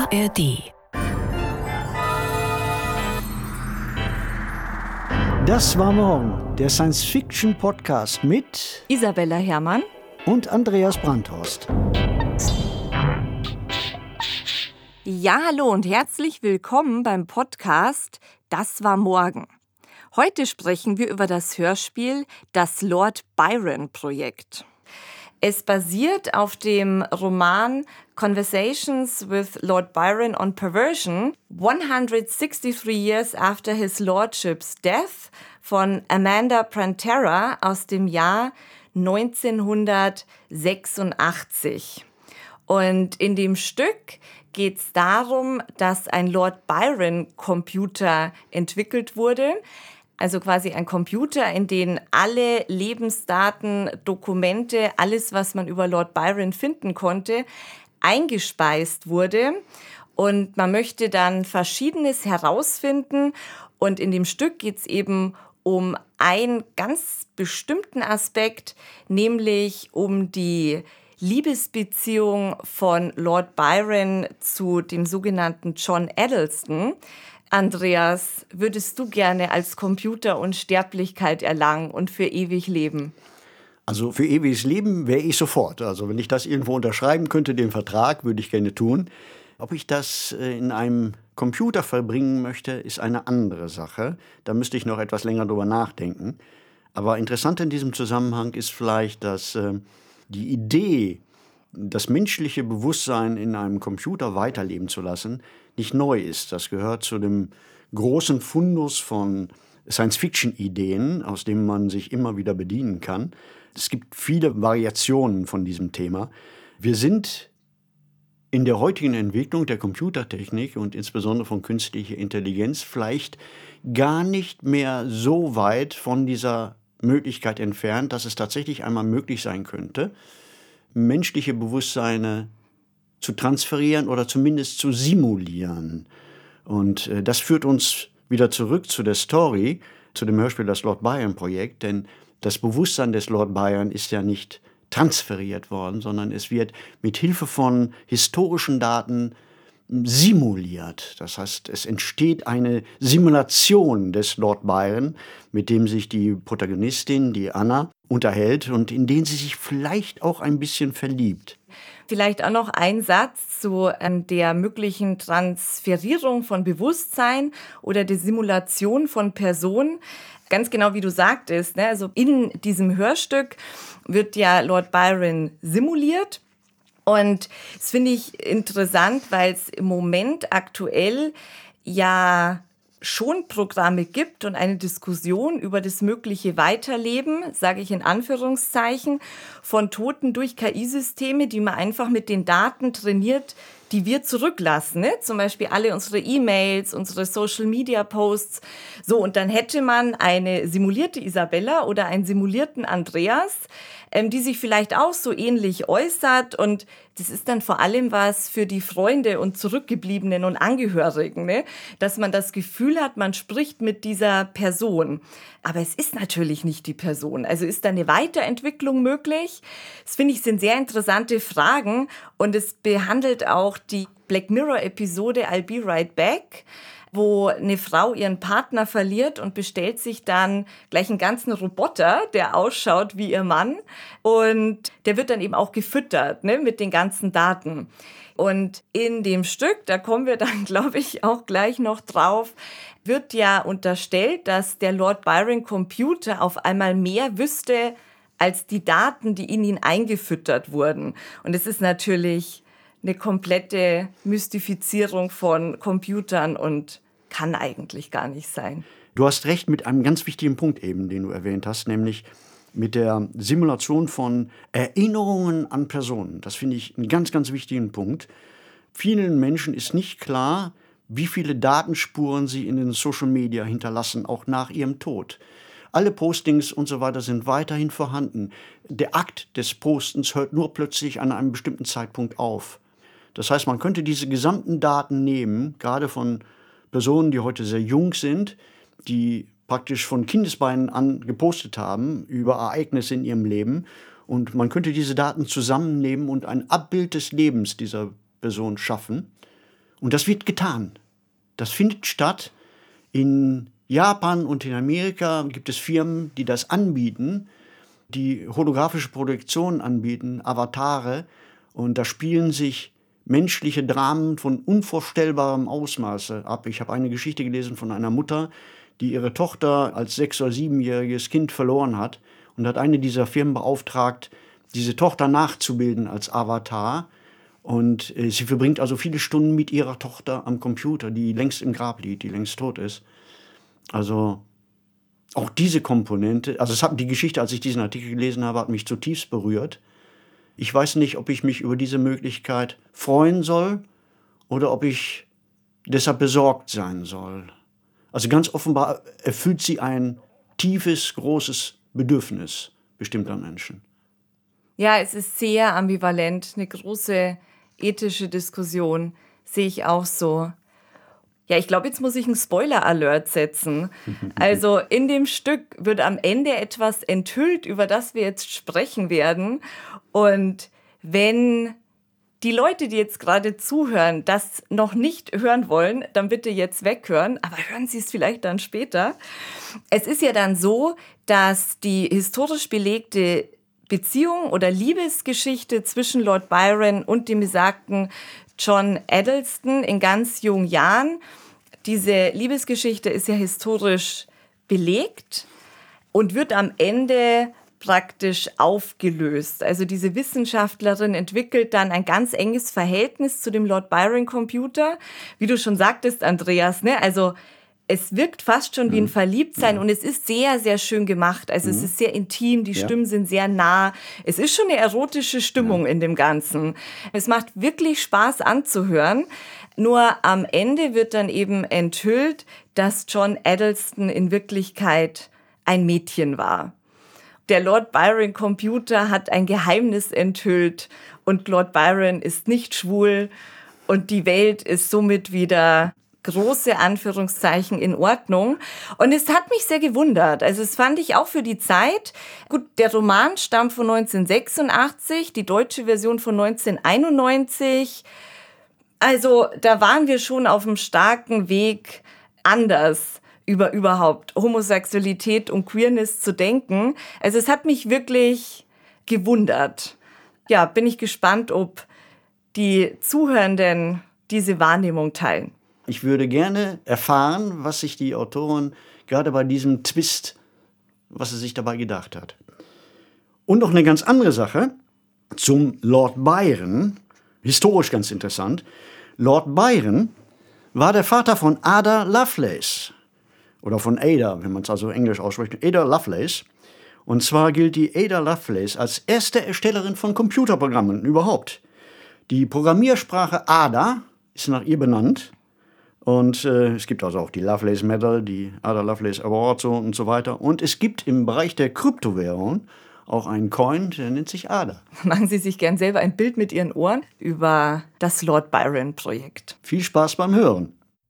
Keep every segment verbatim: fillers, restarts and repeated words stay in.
A R D. Das war morgen, der Science-Fiction-Podcast mit Isabella Herrmann und Andreas Brandhorst. Ja, hallo und herzlich willkommen beim Podcast Das war morgen. Heute sprechen wir über das Hörspiel Das Lord Byron Projekt. Es basiert auf dem Roman Conversations with Lord Byron on Perversion, one hundred sixty-three Years After His Lordship's Death von Amanda Prantera aus dem Jahr neunzehnhundertsechsundachtzig. Und in dem Stück geht es darum, dass ein Lord Byron-Computer entwickelt wurde. Also quasi ein Computer, in den alle Lebensdaten, Dokumente, alles, was man über Lord Byron finden konnte, eingespeist wurde. Und man möchte dann Verschiedenes herausfinden. Und in dem Stück geht es eben um einen ganz bestimmten Aspekt, nämlich um die Liebesbeziehung von Lord Byron zu dem sogenannten John Addleston. Andreas, würdest du gerne als Computer Unsterblichkeit erlangen und für ewig leben? Also für ewiges Leben wäre ich sofort. Also wenn ich das irgendwo unterschreiben könnte, den Vertrag, würde ich gerne tun. Ob ich das in einem Computer verbringen möchte, ist eine andere Sache. Da müsste ich noch etwas länger drüber nachdenken. Aber interessant in diesem Zusammenhang ist vielleicht, dass äh, die Idee, das menschliche Bewusstsein in einem Computer weiterleben zu lassen, nicht neu ist. Das gehört zu dem großen Fundus von Science-Fiction-Ideen, aus dem man sich immer wieder bedienen kann. Es gibt viele Variationen von diesem Thema. Wir sind in der heutigen Entwicklung der Computertechnik und insbesondere von künstlicher Intelligenz vielleicht gar nicht mehr so weit von dieser Möglichkeit entfernt, dass es tatsächlich einmal möglich sein könnte, menschliche Bewusstseine zu transferieren oder zumindest zu simulieren. Und äh, das führt uns wieder zurück zu der Story, zu dem Hörspiel Das Lord Byron Projekt, denn das Bewusstsein des Lord Byron ist ja nicht transferiert worden, sondern es wird mit Hilfe von historischen Daten simuliert. Das heißt, es entsteht eine Simulation des Lord Byron, mit dem sich die Protagonistin, die Anna, unterhält und in den sie sich vielleicht auch ein bisschen verliebt. Vielleicht auch noch ein Satz zu ähm, der möglichen Transferierung von Bewusstsein oder der Simulation von Personen. Ganz genau wie du sagtest, ne? Also in diesem Hörstück wird ja Lord Byron simuliert. Und das finde ich interessant, weil es im Moment aktuell ja schon Programme gibt und eine Diskussion über das mögliche Weiterleben, sage ich in Anführungszeichen, von Toten durch K I-Systeme, die man einfach mit den Daten trainiert, die wir zurücklassen, ne? Zum Beispiel alle unsere E-Mails, unsere Social-Media-Posts. So, und dann hätte man eine simulierte Isabella oder einen simulierten Andreas, ähm, die sich vielleicht auch so ähnlich äußert. Und das ist dann vor allem was für die Freunde und Zurückgebliebenen und Angehörigen, ne? Dass man das Gefühl hat, man spricht mit dieser Person. Aber es ist natürlich nicht die Person. Also ist da eine Weiterentwicklung möglich? Das finde ich sind sehr interessante Fragen. Und es behandelt auch die Black Mirror-Episode I'll Be Right Back, wo eine Frau ihren Partner verliert und bestellt sich dann gleich einen ganzen Roboter, der ausschaut wie ihr Mann. Und der wird dann eben auch gefüttert, ne, mit den ganzen Daten. Und in dem Stück, da kommen wir dann, glaube ich, auch gleich noch drauf, wird ja unterstellt, dass der Lord Byron Computer auf einmal mehr wüsste als die Daten, die in ihn eingefüttert wurden. Und es ist natürlich eine komplette Mystifizierung von Computern und kann eigentlich gar nicht sein. Du hast recht mit einem ganz wichtigen Punkt eben, den du erwähnt hast, nämlich mit der Simulation von Erinnerungen an Personen. Das finde ich einen ganz, ganz wichtigen Punkt. Vielen Menschen ist nicht klar, wie viele Datenspuren sie in den Social Media hinterlassen, auch nach ihrem Tod. Alle Postings und so weiter sind weiterhin vorhanden. Der Akt des Postens hört nur plötzlich an einem bestimmten Zeitpunkt auf. Das heißt, man könnte diese gesamten Daten nehmen, gerade von Personen, die heute sehr jung sind, die praktisch von Kindesbeinen an gepostet haben über Ereignisse in ihrem Leben. Und man könnte diese Daten zusammennehmen und ein Abbild des Lebens dieser Person schaffen. Und das wird getan. Das findet statt. In Japan und in Amerika gibt es Firmen, die das anbieten, die holographische Projektionen anbieten, Avatare. Und da spielen sich menschliche Dramen von unvorstellbarem Ausmaße ab. Ich habe eine Geschichte gelesen von einer Mutter, die ihre Tochter als sechs- oder siebenjähriges Kind verloren hat und hat eine dieser Firmen beauftragt, diese Tochter nachzubilden als Avatar. Und äh, sie verbringt also viele Stunden mit ihrer Tochter am Computer, die längst im Grab liegt, die längst tot ist. Also auch diese Komponente, also es hat die Geschichte, als ich diesen Artikel gelesen habe, hat mich zutiefst berührt. Ich weiß nicht, ob ich mich über diese Möglichkeit freuen soll oder ob ich deshalb besorgt sein soll. Also ganz offenbar erfüllt sie ein tiefes, großes Bedürfnis bestimmter Menschen. Ja, es ist sehr ambivalent, eine große ethische Diskussion, sehe ich auch so. Ja, ich glaube, jetzt muss ich einen Spoiler-Alert setzen. Also in dem Stück wird am Ende etwas enthüllt, über das wir jetzt sprechen werden. Und wenn die Leute, die jetzt gerade zuhören, das noch nicht hören wollen, dann bitte jetzt weghören. Aber hören Sie es vielleicht dann später. Es ist ja dann so, dass die historisch belegte Beziehung oder Liebesgeschichte zwischen Lord Byron und dem besagten John Addleston in ganz jungen Jahren. Diese Liebesgeschichte ist ja historisch belegt und wird am Ende praktisch aufgelöst. Also diese Wissenschaftlerin entwickelt dann ein ganz enges Verhältnis zu dem Lord Byron Computer. Wie du schon sagtest, Andreas, ne? Also es wirkt fast schon wie ein Verliebtsein und es ist sehr, sehr schön gemacht. Also es ist sehr intim, die Stimmen ja. sind sehr nah. Es ist schon eine erotische Stimmung ja. in dem Ganzen. Es macht wirklich Spaß anzuhören. Nur am Ende wird dann eben enthüllt, dass John Addleston in Wirklichkeit ein Mädchen war. Der Lord Byron Computer hat ein Geheimnis enthüllt und Lord Byron ist nicht schwul und die Welt ist somit wieder große Anführungszeichen in Ordnung. Und es hat mich sehr gewundert. Also es fand ich auch für die Zeit. Gut, der Roman stammt von neunzehnhundertsechsundachtzig, die deutsche Version von neunzehnhunderteinundneunzig. Also da waren wir schon auf einem starken Weg, anders über überhaupt Homosexualität und Queerness zu denken. Also es hat mich wirklich gewundert. Ja, bin ich gespannt, ob die Zuhörenden diese Wahrnehmung teilen. Ich würde gerne erfahren, was sich die Autorin gerade bei diesem Twist, was sie sich dabei gedacht hat. Und noch eine ganz andere Sache zum Lord Byron, historisch ganz interessant. Lord Byron war der Vater von Ada Lovelace. Oder von Ada, wenn man es also englisch ausspricht. Ada Lovelace. Und zwar gilt die Ada Lovelace als erste Erstellerin von Computerprogrammen überhaupt. Die Programmiersprache Ada ist nach ihr benannt. Und äh, es gibt also auch die Lovelace Medal, die Ada Lovelace Award so und so weiter. Und es gibt im Bereich der Kryptowährung auch einen Coin, der nennt sich Ada. Machen Sie sich gern selber ein Bild mit Ihren Ohren über das Lord Byron Projekt. Viel Spaß beim Hören.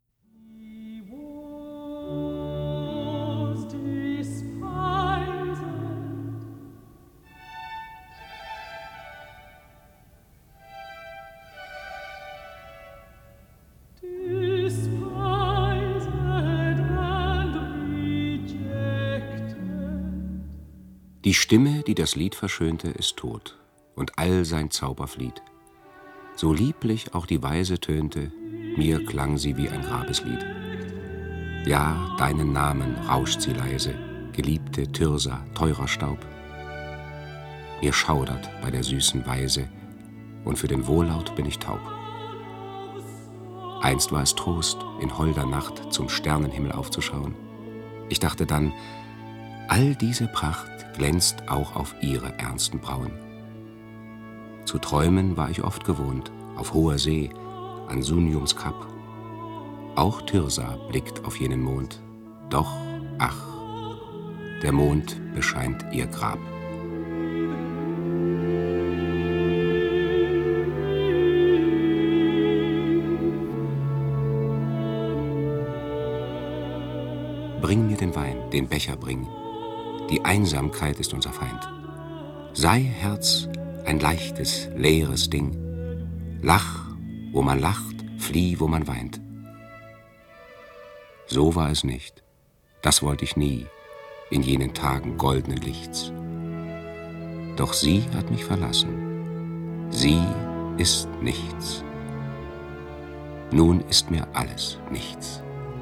Die Stimme, die das Lied verschönte, ist tot, und all sein Zauber flieht. So lieblich auch die Weise tönte, mir klang sie wie ein Grabeslied. Ja, deinen Namen rauscht sie leise, geliebte Thyrsa, teurer Staub. Mir schaudert bei der süßen Weise, und für den Wohllaut bin ich taub. Einst war es Trost, in holder Nacht zum Sternenhimmel aufzuschauen. Ich dachte dann, all diese Pracht glänzt auch auf ihre ernsten Brauen. Zu träumen war ich oft gewohnt, auf hoher See, an Suniums Kap. Auch Thyrsa blickt auf jenen Mond, doch, ach, der Mond bescheint ihr Grab. Bring mir den Wein, den Becher bring, die Einsamkeit ist unser Feind. Sei, Herz, ein leichtes, leeres Ding. Lach, wo man lacht, flieh, wo man weint. So war es nicht. Das wollte ich nie, in jenen Tagen goldenen Lichts. Doch sie hat mich verlassen. Sie ist nichts. Nun ist mir alles nichts.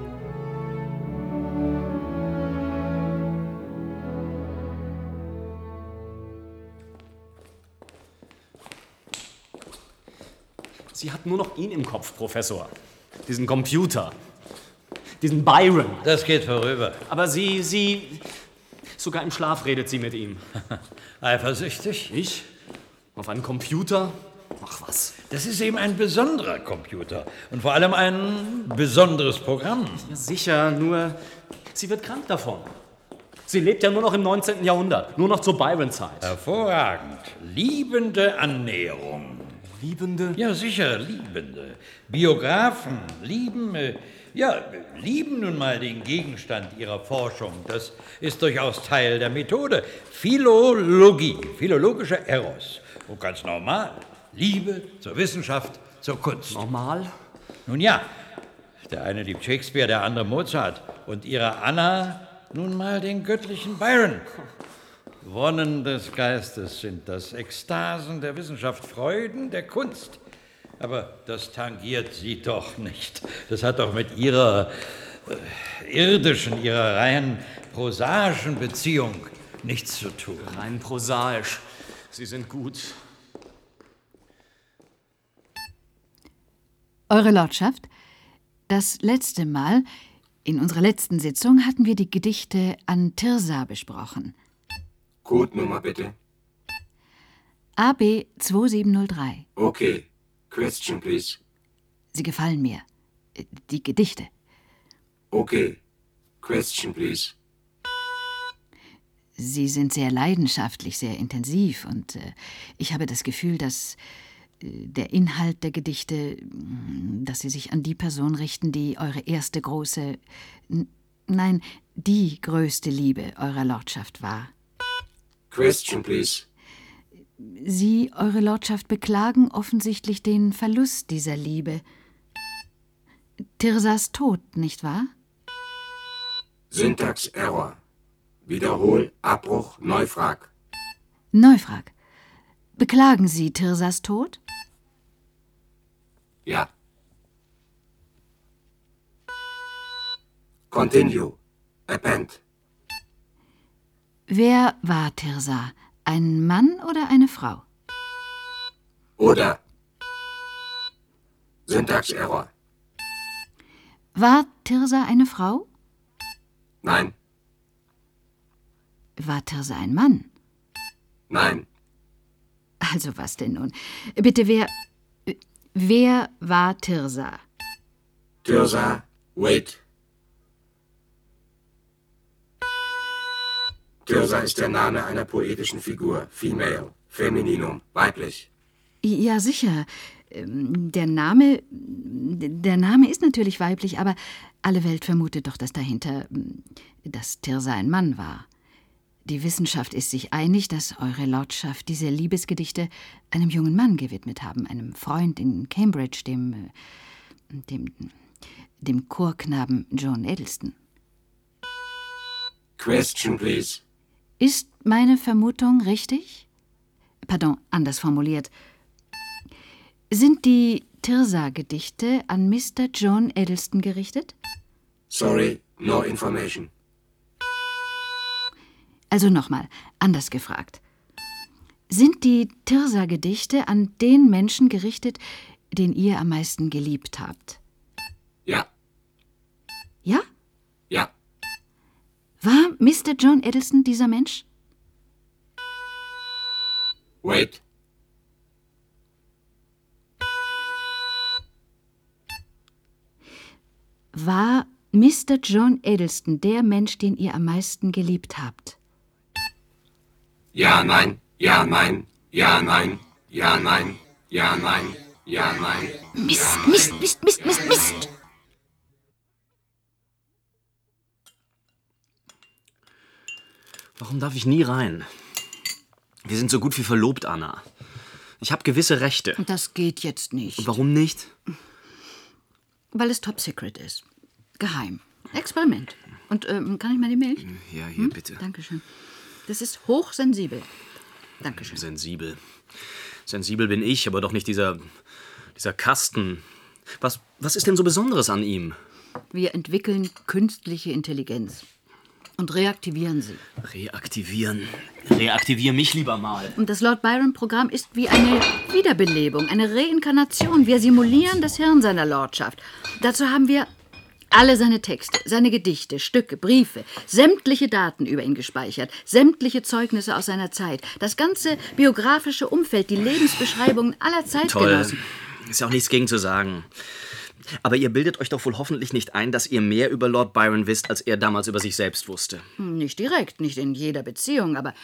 Sie hat nur noch ihn im Kopf, Professor. Diesen Computer. Diesen Byron. Das geht vorüber. Aber sie, sie... Sogar im Schlaf redet sie mit ihm. Eifersüchtig? Ich? Auf einen Computer? Ach was. Das ist eben ein besonderer Computer. Und vor allem ein besonderes Programm. Ja, sicher, nur sie wird krank davon. Sie lebt ja nur noch im neunzehnten Jahrhundert. Nur noch zur Byron-Zeit. Hervorragend. Liebende Annäherung. Liebende? Ja, sicher, Liebende. Biografen lieben, äh, ja, lieben nun mal den Gegenstand ihrer Forschung. Das ist durchaus Teil der Methode. Philologie, philologischer Eros. Und ganz normal. Liebe zur Wissenschaft, zur Kunst. Normal? Nun ja, der eine liebt Shakespeare, der andere Mozart. Und ihre Anna nun mal den göttlichen Byron. Wonnen des Geistes sind das, Ekstasen der Wissenschaft, Freuden der Kunst. Aber das tangiert sie doch nicht. Das hat doch mit ihrer äh, irdischen, ihrer rein prosaischen Beziehung nichts zu tun. Rein prosaisch. Sie sind gut. Eure Lordschaft, das letzte Mal, in unserer letzten Sitzung, hatten wir die Gedichte an Tirsa besprochen. Codenummer bitte. A B zwei sieben null drei. Okay. Question, please. Sie gefallen mir. Die Gedichte. Okay. Question, please. Sie sind sehr leidenschaftlich, sehr intensiv und äh, ich habe das Gefühl, dass äh, der Inhalt der Gedichte, dass sie sich an die Person richten, die eure erste große, n- nein, die größte Liebe eurer Lordschaft war. Question, please. Sie, Eure Lordschaft, beklagen offensichtlich den Verlust dieser Liebe. Tirsas Tod, nicht wahr? Syntax Error. Wiederhol, Abbruch, Neufrag. Neufrag. Beklagen Sie Tirsas Tod? Ja. Continue. Append. Wer war Tirsa? Ein Mann oder eine Frau? Oder. Syntax Error. War Tirsa eine Frau? Nein. War Tirsa ein Mann? Nein. Also was denn nun? Bitte, wer... Wer war Tirsa? Tirsa, wait. Tirsa ist der Name einer poetischen Figur. Female, Femininum, weiblich. Ja, sicher. Ähm, Der Name... Der Name ist natürlich weiblich, aber alle Welt vermutet doch, dass dahinter... dass Tirsa ein Mann war. Die Wissenschaft ist sich einig, dass Eure Lordschaft diese Liebesgedichte einem jungen Mann gewidmet haben, einem Freund in Cambridge, dem... äh, dem... dem Chorknaben John Eddleston. Question, please. Ist meine Vermutung richtig? Pardon, anders formuliert. Sind die Tirsa-Gedichte an Mister John Eddleston gerichtet? Sorry, no information. Also nochmal, anders gefragt. Sind die Tirsa-Gedichte an den Menschen gerichtet, den ihr am meisten geliebt habt? Ja, Ja? ja. War Mister John Eddleston dieser Mensch? Wait. War Mister John Eddleston der Mensch, den ihr am meisten geliebt habt? Ja, nein, ja, nein, ja, nein, ja, nein, ja, nein, ja, nein. Mist, Mist, Mist, Mist, Mist, Mist! Warum darf ich nie rein? Wir sind so gut wie verlobt, Anna. Ich habe gewisse Rechte. Das geht jetzt nicht. Und warum nicht? Weil es top secret ist. Geheim. Experiment. Und ähm, kann ich mal die Milch? Ja, hier, hm? bitte. Dankeschön. Das ist hochsensibel. Dankeschön. Sensibel. Sensibel bin ich, aber doch nicht dieser, dieser Kasten. Was, was ist denn so Besonderes an ihm? Wir entwickeln künstliche Intelligenz und reaktivieren sie. Reaktivieren? Reaktivier mich lieber mal. Und das Lord Byron-Programm ist wie eine Wiederbelebung, eine Reinkarnation. Wir simulieren das Hirn seiner Lordschaft. Dazu haben wir alle seine Texte, seine Gedichte, Stücke, Briefe, sämtliche Daten über ihn gespeichert, sämtliche Zeugnisse aus seiner Zeit, das ganze biografische Umfeld, die Lebensbeschreibungen aller Zeitgenossen. Toll. Ist ja auch nichts gegen zu sagen. Aber ihr bildet euch doch wohl hoffentlich nicht ein, dass ihr mehr über Lord Byron wisst, als er damals über sich selbst wusste. Nicht direkt, nicht in jeder Beziehung, aber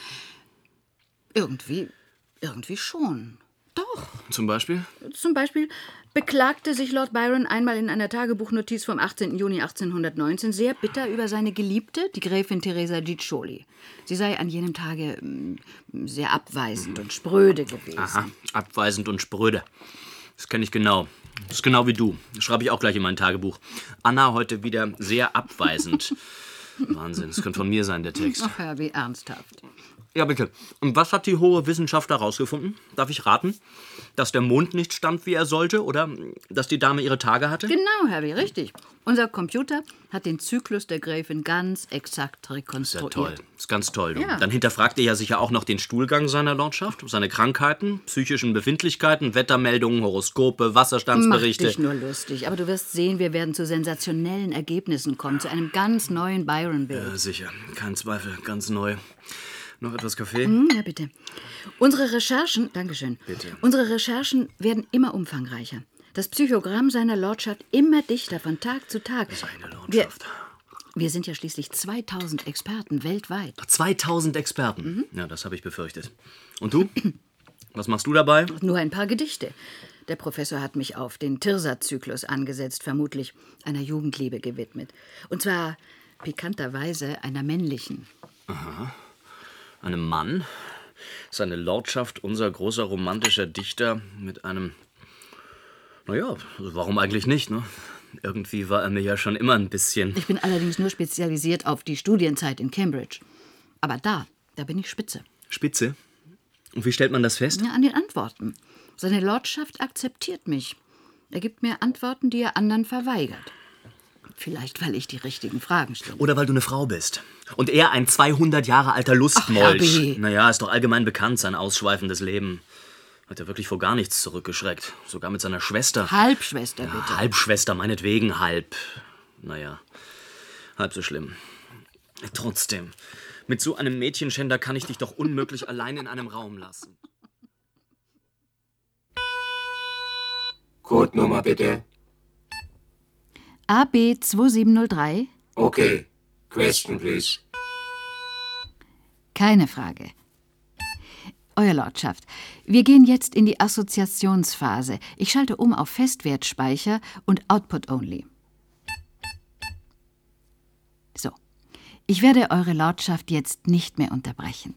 irgendwie, irgendwie schon. Doch. Zum Beispiel? Zum Beispiel beklagte sich Lord Byron einmal in einer Tagebuchnotiz vom achtzehnten Juni achtzehnhundertneunzehn sehr bitter über seine Geliebte, die Gräfin Theresa Giccioli. Sie sei an jenem Tage ähm, sehr abweisend und spröde gewesen. Aha, abweisend und spröde. Das kenne ich genau. Das ist genau wie du. Das schreibe ich auch gleich in mein Tagebuch. Anna heute wieder sehr abweisend. Wahnsinn, das könnte von mir sein, der Text. Ach ja, wie ernsthaft. Ja, bitte. Und was hat die hohe Wissenschaft herausgefunden? Darf ich raten? Dass der Mond nicht stand, wie er sollte? Oder dass die Dame ihre Tage hatte? Genau, Herbie, richtig. Unser Computer hat den Zyklus der Gräfin ganz exakt rekonstruiert. Ist ja toll. Ist ganz toll. Du. Ja. Dann hinterfragt ihr ja sicher auch noch den Stuhlgang seiner Lordschaft, seine Krankheiten, psychischen Befindlichkeiten, Wettermeldungen, Horoskope, Wasserstandsberichte. Mach dich nur lustig, aber du wirst sehen, wir werden zu sensationellen Ergebnissen kommen, zu einem ganz neuen Byron-Bild. Ja, sicher. Kein Zweifel. Ganz neu. Noch etwas Kaffee? Mm, ja, bitte. Unsere Recherchen, Dankeschön. Bitte. Unsere Recherchen werden immer umfangreicher. Das Psychogramm seiner Lordschaft immer dichter von Tag zu Tag. Seine Lordschaft. Wir, wir sind ja schließlich zweitausend Experten weltweit. zweitausend Experten? Mhm. Ja, das habe ich befürchtet. Und du? Was machst du dabei? Nur ein paar Gedichte. Der Professor hat mich auf den Tirsa-Zyklus angesetzt, vermutlich einer Jugendliebe gewidmet. Und zwar pikanterweise einer männlichen. Aha. Einem Mann? Seine Lordschaft, unser großer romantischer Dichter, mit einem... Naja, also warum eigentlich nicht, ne? Irgendwie war er mir ja schon immer ein bisschen... Ich bin allerdings nur spezialisiert auf die Studienzeit in Cambridge. Aber da, da bin ich Spitze. Spitze? Und wie stellt man das fest? Ja, an den Antworten. Seine Lordschaft akzeptiert mich. Er gibt mir Antworten, die er anderen verweigert. Vielleicht, weil ich die richtigen Fragen stelle. Oder weil du eine Frau bist. Und er ein zweihundert Jahre alter Lustmolch. Ach, naja, ist doch allgemein bekannt, sein ausschweifendes Leben. Hat er wirklich vor gar nichts zurückgeschreckt. Sogar mit seiner Schwester. Halbschwester, bitte. Ja, Halbschwester, meinetwegen halb. Naja, halb so schlimm. Trotzdem, mit so einem Mädchenschänder kann ich dich doch unmöglich allein in einem Raum lassen. Codenummer bitte. A B zwei sieben null drei. Okay. Question, please. Keine Frage. Euer Lordschaft, wir gehen jetzt in die Assoziationsphase. Ich schalte um auf Festwertspeicher und Output Only. So. Ich werde Eure Lordschaft jetzt nicht mehr unterbrechen.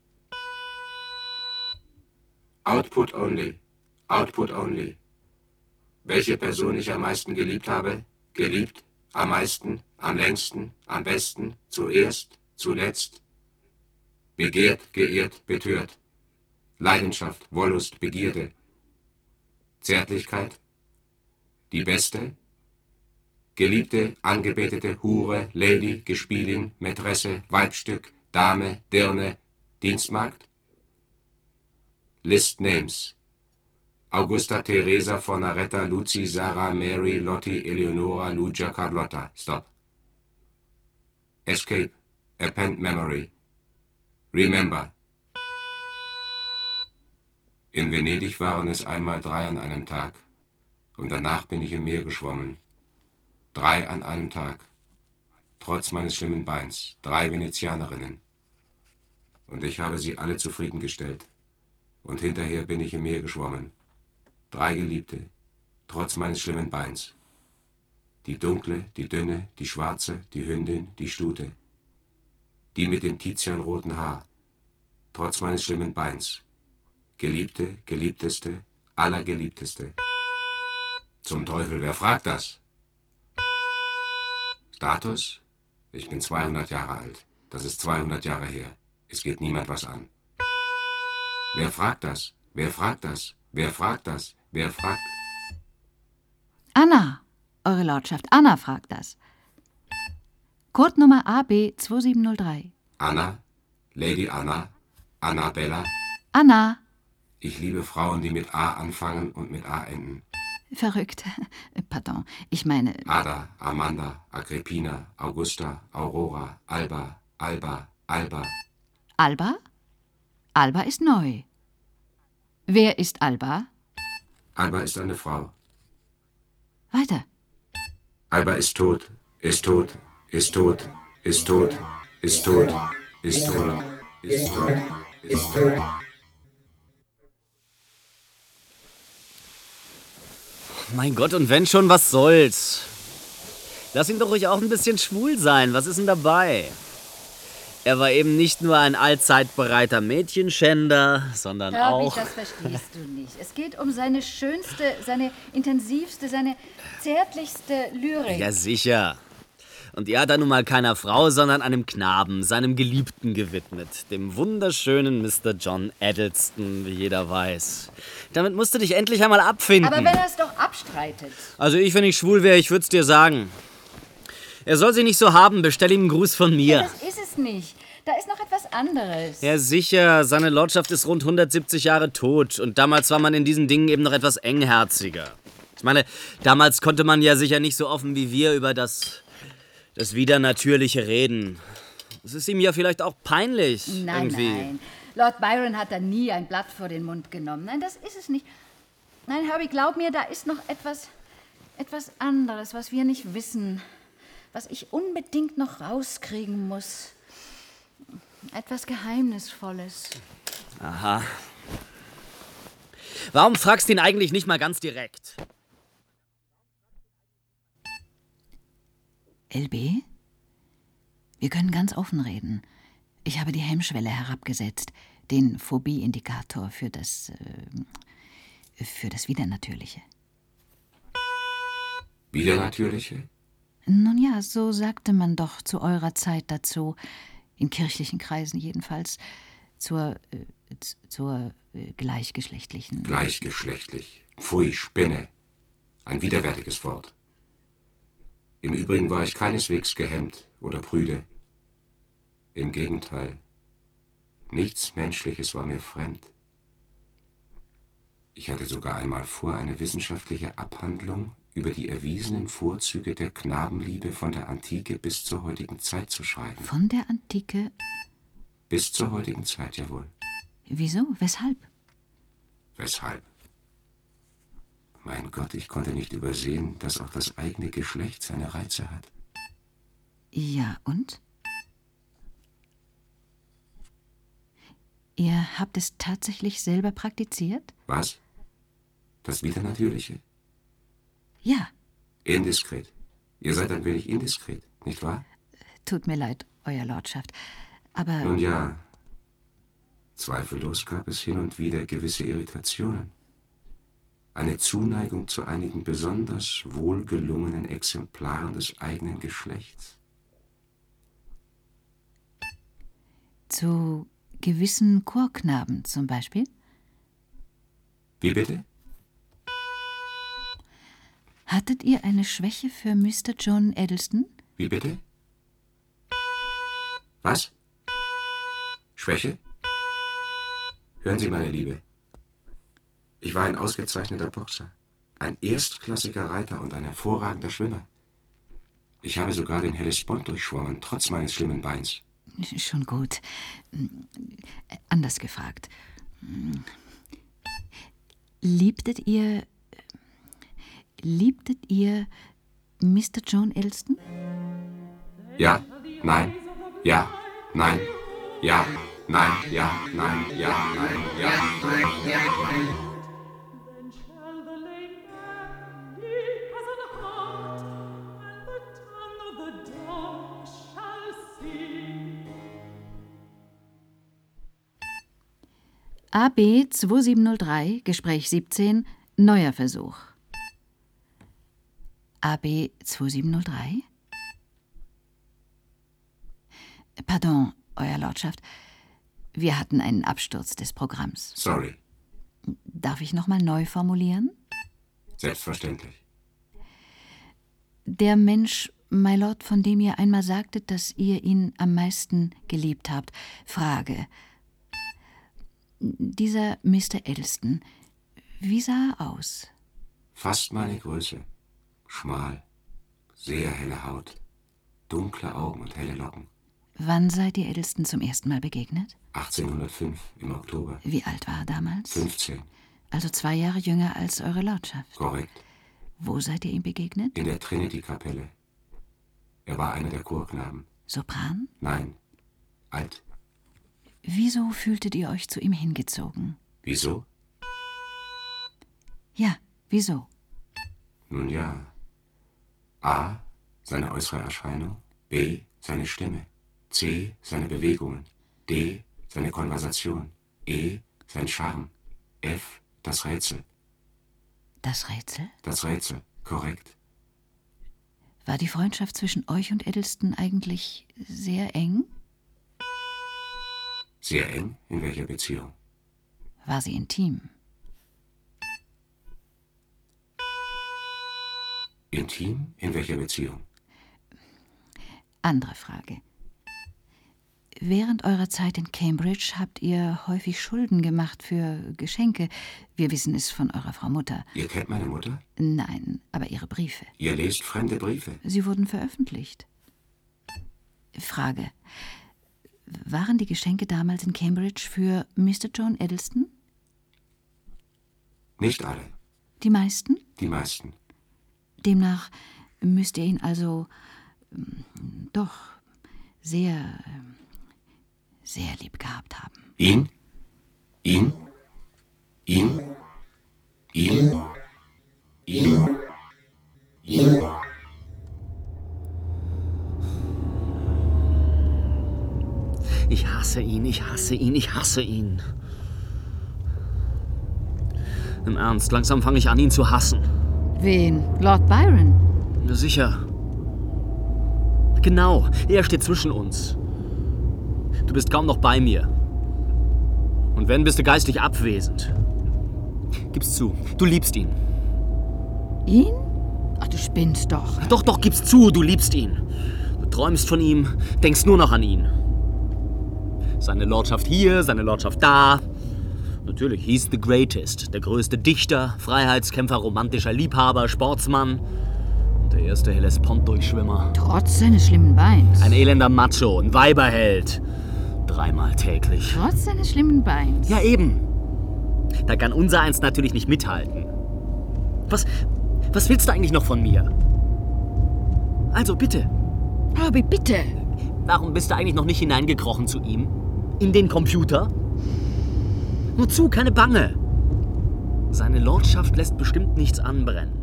Output Only. Output Only. Welche Person ich am meisten geliebt habe? Geliebt, am meisten, am längsten, am besten, zuerst, zuletzt. Begehrt, geehrt, betört. Leidenschaft, Wollust, Begierde. Zärtlichkeit. Die Beste. Geliebte, Angebetete, Hure, Lady, Gespielin, Mätresse, Weibstück, Dame, Dirne, Dienstmagd. List Names. Augusta Teresa Fornaretta, Lucy, Sarah, Mary, Lottie, Eleonora, Lucia, Carlotta. Stop. Escape. Append memory. Remember. In Venedig waren es einmal drei an einem Tag. Und danach bin ich im Meer geschwommen. Drei an einem Tag. Trotz meines schlimmen Beins. Drei Venezianerinnen. Und ich habe sie alle zufriedengestellt. Und hinterher bin ich im Meer geschwommen. Drei Geliebte, trotz meines schlimmen Beins. Die dunkle, die dünne, die schwarze, die Hündin, die Stute. Die mit dem tizianroten Haar, trotz meines schlimmen Beins. Geliebte, Geliebteste, Allergeliebteste. Zum Teufel, wer fragt das? Status? Ich bin zweihundert Jahre alt. Das ist zweihundert Jahre her. Es geht niemand was an. Wer fragt das? Wer fragt das? Wer fragt das? Wer fragt... Anna, Eure Lordschaft, Anna fragt das. Codenummer A B zwei sieben null drei. Anna? Lady Anna? Annabella? Anna. Ich liebe Frauen, die mit A anfangen und mit A enden. Verrückt. Pardon, ich meine... Ada, Amanda, Agrippina, Augusta, Aurora, Alba, Alba, Alba. Alba? Alba ist neu. Wer ist Alba? Alba ist eine Frau. Weiter. Alba ist tot, ist tot, ist tot, ist tot, ist tot, ist tot, ist tot, ist tot. Mein Gott, und wenn schon, was soll's? Lass ihn doch ruhig auch ein bisschen schwul sein. Was ist denn dabei? Er war eben nicht nur ein allzeitbereiter Mädchenschänder, sondern Herbie, auch... das verstehst du nicht. Es geht um seine schönste, seine intensivste, seine zärtlichste Lyrik. Ja, sicher. Und die hat er nun mal keiner Frau, sondern einem Knaben, seinem Geliebten gewidmet. Dem wunderschönen Mister John Addleston, wie jeder weiß. Damit musst du dich endlich einmal abfinden. Aber wenn er es doch abstreitet. Also ich, wenn ich schwul wäre, ich würde es dir sagen. Er soll sie nicht so haben, bestell ihm einen Gruß von mir. Ja, das ist es nicht. Da ist noch etwas anderes. Ja, sicher. Seine Lordschaft ist rund hundertsiebzig Jahre tot. Und damals war man in diesen Dingen eben noch etwas engherziger. Ich meine, damals konnte man ja sicher nicht so offen wie wir über das... das Widernatürliche reden. Es ist ihm ja vielleicht auch peinlich. Nein, irgendwie. nein. Lord Byron hat da nie ein Blatt vor den Mund genommen. Nein, das ist es nicht. Nein, Herbie, glaub mir, da ist noch etwas, etwas anderes, was wir nicht wissen. Was ich unbedingt noch rauskriegen muss. Etwas Geheimnisvolles. Aha. Warum fragst du ihn eigentlich nicht mal ganz direkt? L B? Wir können ganz offen reden. Ich habe die Hemmschwelle herabgesetzt, den Phobie-Indikator für das, äh, für das Widernatürliche. Widernatürliche? Nun ja, so sagte man doch zu eurer Zeit dazu, in kirchlichen Kreisen jedenfalls, zur, äh, zur äh, gleichgeschlechtlichen... Gleichgeschlechtlich. Pfui, Spinne. Ein widerwärtiges Wort. Im Übrigen war ich keineswegs gehemmt oder prüde. Im Gegenteil. Nichts Menschliches war mir fremd. Ich hatte sogar einmal vor, eine wissenschaftliche Abhandlung über die erwiesenen Vorzüge der Knabenliebe von der Antike bis zur heutigen Zeit zu schreiben. Von der Antike? Bis zur heutigen Zeit, jawohl. Wieso? Weshalb? Weshalb? Mein Gott, ich konnte nicht übersehen, dass auch das eigene Geschlecht seine Reize hat. Ja, und? Ihr habt es tatsächlich selber praktiziert? Was? Das Widernatürliche? Ja. Indiskret. Ihr seid ein wenig indiskret, nicht wahr? Tut mir leid, Euer Lordschaft, aber... Nun ja, zweifellos gab es hin und wieder gewisse Irritationen. Eine Zuneigung zu einigen besonders wohlgelungenen Exemplaren des eigenen Geschlechts. Zu gewissen Chorknaben zum Beispiel? Wie bitte? Hattet ihr eine Schwäche für Mister John Addleston? Wie bitte? Was? Schwäche? Hören Sie, meine Liebe. Ich war ein ausgezeichneter Boxer, ein erstklassiger Reiter und ein hervorragender Schwimmer. Ich habe sogar den Hellespont durchschwommen, trotz meines schlimmen Beins. Schon gut. Anders gefragt. Liebtet ihr... Liebtet ihr Mister John Addleston? Ja, nein, ja, nein, ja, nein, ja, nein, ja, nein, ja, nein, ja, nein. A B zwei sieben null drei, Gespräch siebzehn, neuer Versuch. A B zwei sieben null drei? Pardon, Euer Lordschaft. Wir hatten einen Absturz des Programms. Sorry. Darf ich noch mal neu formulieren? Selbstverständlich. Der Mensch, my Lord, von dem ihr einmal sagtet, dass ihr ihn am meisten geliebt habt. Frage. Dieser Mister Eddleston, wie sah er aus? Fast meine Größe. Schmal, sehr helle Haut, dunkle Augen und helle Locken. Wann seid ihr Eddleston zum ersten Mal begegnet? achtzehnhundertfünf im Oktober. Wie alt war er damals? fünfzehn. Also zwei Jahre jünger als eure Lordschaft. Korrekt. Wo seid ihr ihm begegnet? In der Trinity-Kapelle. Er war einer der Chorknaben. Sopran? Nein, alt. Wieso fühltet ihr euch zu ihm hingezogen? Wieso? Ja, wieso? Nun ja. A. Seine äußere Erscheinung. B. Seine Stimme. C. Seine Bewegungen. D. Seine Konversation. E. Sein Charme. F. Das Rätsel. Das Rätsel? Das Rätsel, korrekt. War die Freundschaft zwischen euch und Eddleston eigentlich sehr eng? Sehr eng? In welcher Beziehung? War sie intim? Intim? In welcher Beziehung? Andere Frage. Während eurer Zeit in Cambridge habt ihr häufig Schulden gemacht für Geschenke. Wir wissen es von eurer Frau Mutter. Ihr kennt meine Mutter? Nein, aber ihre Briefe. Ihr lest fremde Briefe? Sie wurden veröffentlicht. Frage. Waren die Geschenke damals in Cambridge für Mister John Eddleston? Nicht alle. Die meisten? Die meisten. Demnach müsst ihr ihn also ähm, doch sehr, ähm, sehr lieb gehabt haben. Ihn? Ihn? Ihn? Ihn? Ihn? Ihn? Ich hasse ihn, ich hasse ihn, ich hasse ihn. Im Ernst, langsam fange ich an, ihn zu hassen. Wen? Lord Byron? Na sicher. Genau, er steht zwischen uns. Du bist kaum noch bei mir. Und wenn, bist du geistig abwesend. Gib's zu, du liebst ihn. Ihn? Ach, du spinnst doch. Doch, doch, gib's zu, du liebst ihn. Du träumst von ihm, denkst nur noch an ihn. Seine Lordschaft hier, seine Lordschaft da. Natürlich, he's the greatest. Der größte Dichter, Freiheitskämpfer, romantischer Liebhaber, Sportsmann. Und der erste Hellespont-Durchschwimmer. Trotz seines schlimmen Beins. Ein elender Macho, ein Weiberheld. Dreimal täglich. Trotz seines schlimmen Beins. Ja, eben. Da kann unser eins natürlich nicht mithalten. Was, was willst du eigentlich noch von mir? Also, bitte. Aber bitte. Warum bist du eigentlich noch nicht hineingekrochen zu ihm? In den Computer? Nur zu, keine Bange. Seine Lordschaft lässt bestimmt nichts anbrennen.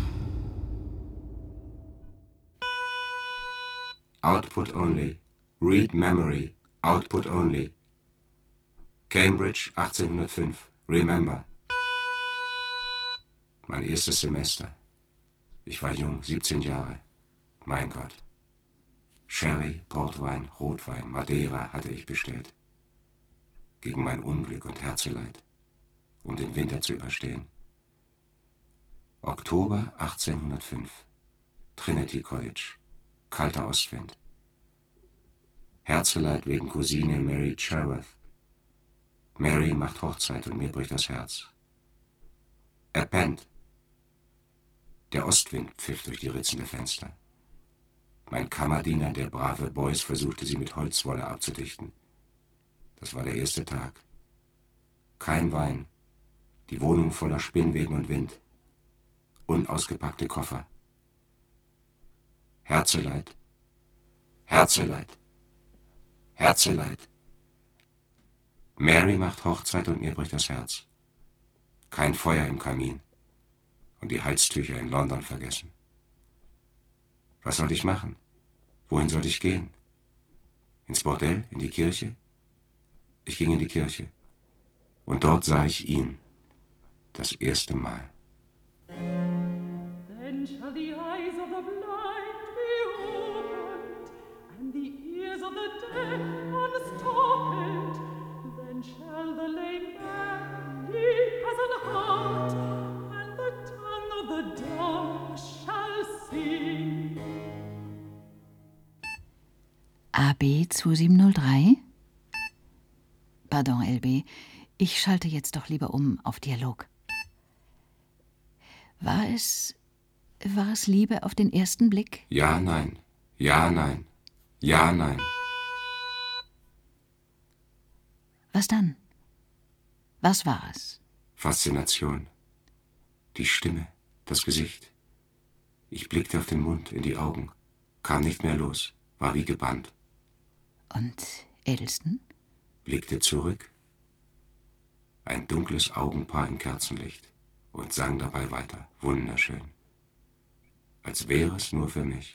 Output only. Read memory. Output only. Cambridge, achtzehnhundertfünf. Remember. Mein erstes Semester. Ich war jung, siebzehn Jahre. Mein Gott. Sherry, Portwein, Rotwein, Madeira hatte ich bestellt. Gegen mein Unglück und Herzeleid, um den Winter zu überstehen. Oktober achtzehnhundertfünf. Trinity College. Kalter Ostwind. Herzeleid wegen Cousine Mary Cherworth. Mary macht Hochzeit und mir bricht das Herz. Er pennt. Der Ostwind pfiff durch die Ritzen der Fenster. Mein Kammerdiener, der brave Beuys, versuchte sie mit Holzwolle abzudichten. Das war der erste Tag. Kein Wein. Die Wohnung voller Spinnweben und Wind. Unausgepackte Koffer. Herzeleid. Herzeleid. Herzeleid. Mary macht Hochzeit und mir bricht das Herz. Kein Feuer im Kamin. Und die Halstücher in London vergessen. Was sollte ich machen? Wohin sollte ich gehen? Ins Bordell? In die Kirche? Ich ging in die Kirche. Und dort sah ich ihn. Das erste Mal. Then shall the eyes of the blind be opened, and the ears of the deaf A B zwei sieben null drei? Pardon, L B. Ich schalte jetzt doch lieber um auf Dialog. War es... war es Liebe auf den ersten Blick? Ja, nein. Ja, nein. Ja, nein. Was dann? Was war es? Faszination. Die Stimme, das Gesicht. Ich blickte auf den Mund, in die Augen, kam nicht mehr los, war wie gebannt. Und Elston? Blickte zurück. Ein dunkles Augenpaar im Kerzenlicht und sang dabei weiter, wunderschön. Als wäre es nur für mich.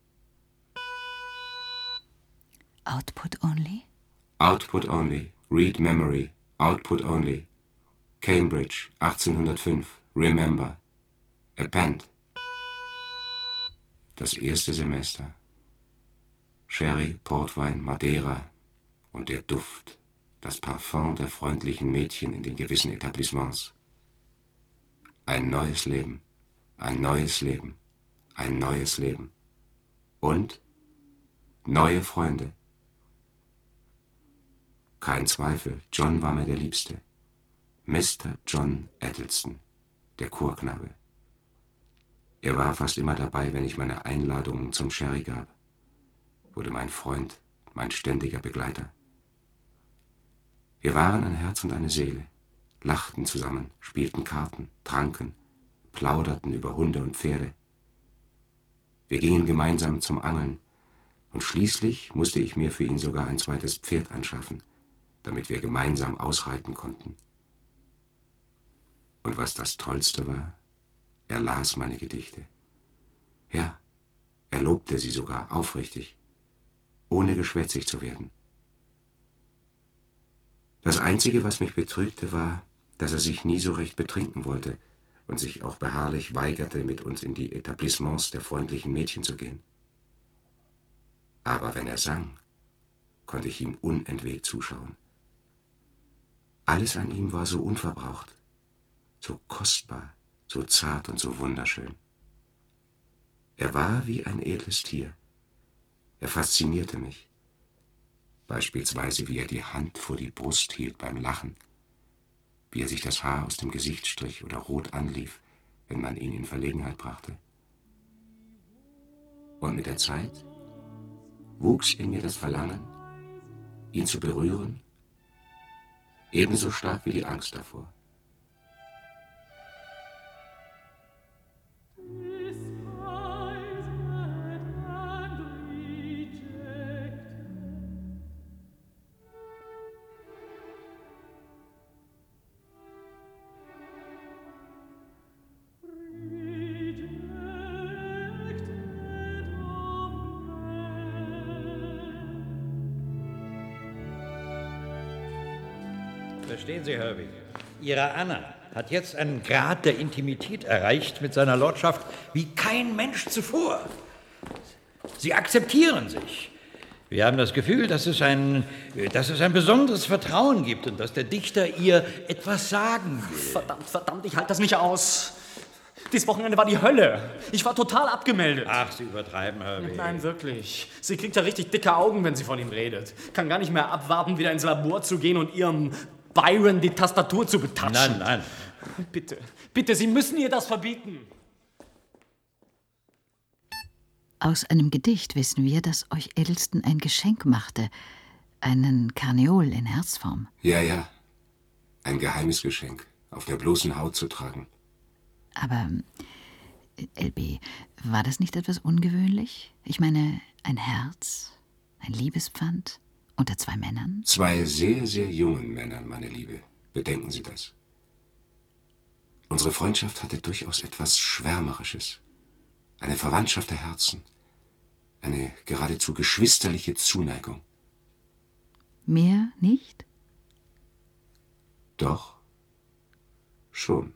Output only? Output only. Read memory. Output only. Cambridge, achtzehnhundertfünf. Remember. Append. Das erste Semester. Sherry, Portwein, Madeira und der Duft, das Parfum der freundlichen Mädchen in den gewissen Etablissements. Ein neues Leben, ein neues Leben, ein neues Leben. Und neue Freunde. Kein Zweifel, John war mir der Liebste. Mister John Eddleston, der Chorknabe. Er war fast immer dabei, wenn ich meine Einladungen zum Sherry gab. Wurde mein Freund, mein ständiger Begleiter. Wir waren ein Herz und eine Seele, lachten zusammen, spielten Karten, tranken, plauderten über Hunde und Pferde. Wir gingen gemeinsam zum Angeln und schließlich musste ich mir für ihn sogar ein zweites Pferd anschaffen, damit wir gemeinsam ausreiten konnten. Und was das Tollste war, er las meine Gedichte. Ja, er lobte sie sogar aufrichtig, ohne geschwätzig zu werden. Das Einzige, was mich betrübte, war, dass er sich nie so recht betrinken wollte und sich auch beharrlich weigerte, mit uns in die Etablissements der freundlichen Mädchen zu gehen. Aber wenn er sang, konnte ich ihm unentwegt zuschauen. Alles an ihm war so unverbraucht, so kostbar, so zart und so wunderschön. Er war wie ein edles Tier. Er faszinierte mich. Beispielsweise, wie er die Hand vor die Brust hielt beim Lachen, wie er sich das Haar aus dem Gesicht strich oder rot anlief, wenn man ihn in Verlegenheit brachte. Und mit der Zeit wuchs in mir das Verlangen, ihn zu berühren, ebenso stark wie die Angst davor. Verstehen Sie, Herbie? Ihre Anna hat jetzt einen Grad der Intimität erreicht mit seiner Lordschaft wie kein Mensch zuvor. Sie akzeptieren sich. Wir haben das Gefühl, dass es ein, dass es ein besonderes Vertrauen gibt und dass der Dichter ihr etwas sagen will. Verdammt, verdammt, ich halte das nicht aus. Dieses Wochenende war die Hölle. Ich war total abgemeldet. Ach, Sie übertreiben, Herbie. Nein, wirklich. Sie kriegt ja richtig dicke Augen, wenn sie von ihm redet. Kann gar nicht mehr abwarten, wieder ins Labor zu gehen und ihrem Byron die Tastatur zu betatschen. Nein, nein. Bitte, bitte, Sie müssen ihr das verbieten. Aus einem Gedicht wissen wir, dass euch Eddleston ein Geschenk machte. Einen Karneol in Herzform. Ja, ja. Ein geheimes Geschenk, auf der bloßen Haut zu tragen. Aber, L B, war das nicht etwas ungewöhnlich? Ich meine, ein Herz, ein Liebespfand unter zwei Männern? Zwei sehr, sehr jungen Männern, meine Liebe. Bedenken Sie das. Unsere Freundschaft hatte durchaus etwas Schwärmerisches. Eine Verwandtschaft der Herzen. Eine geradezu geschwisterliche Zuneigung. Mehr nicht? Doch. Schon.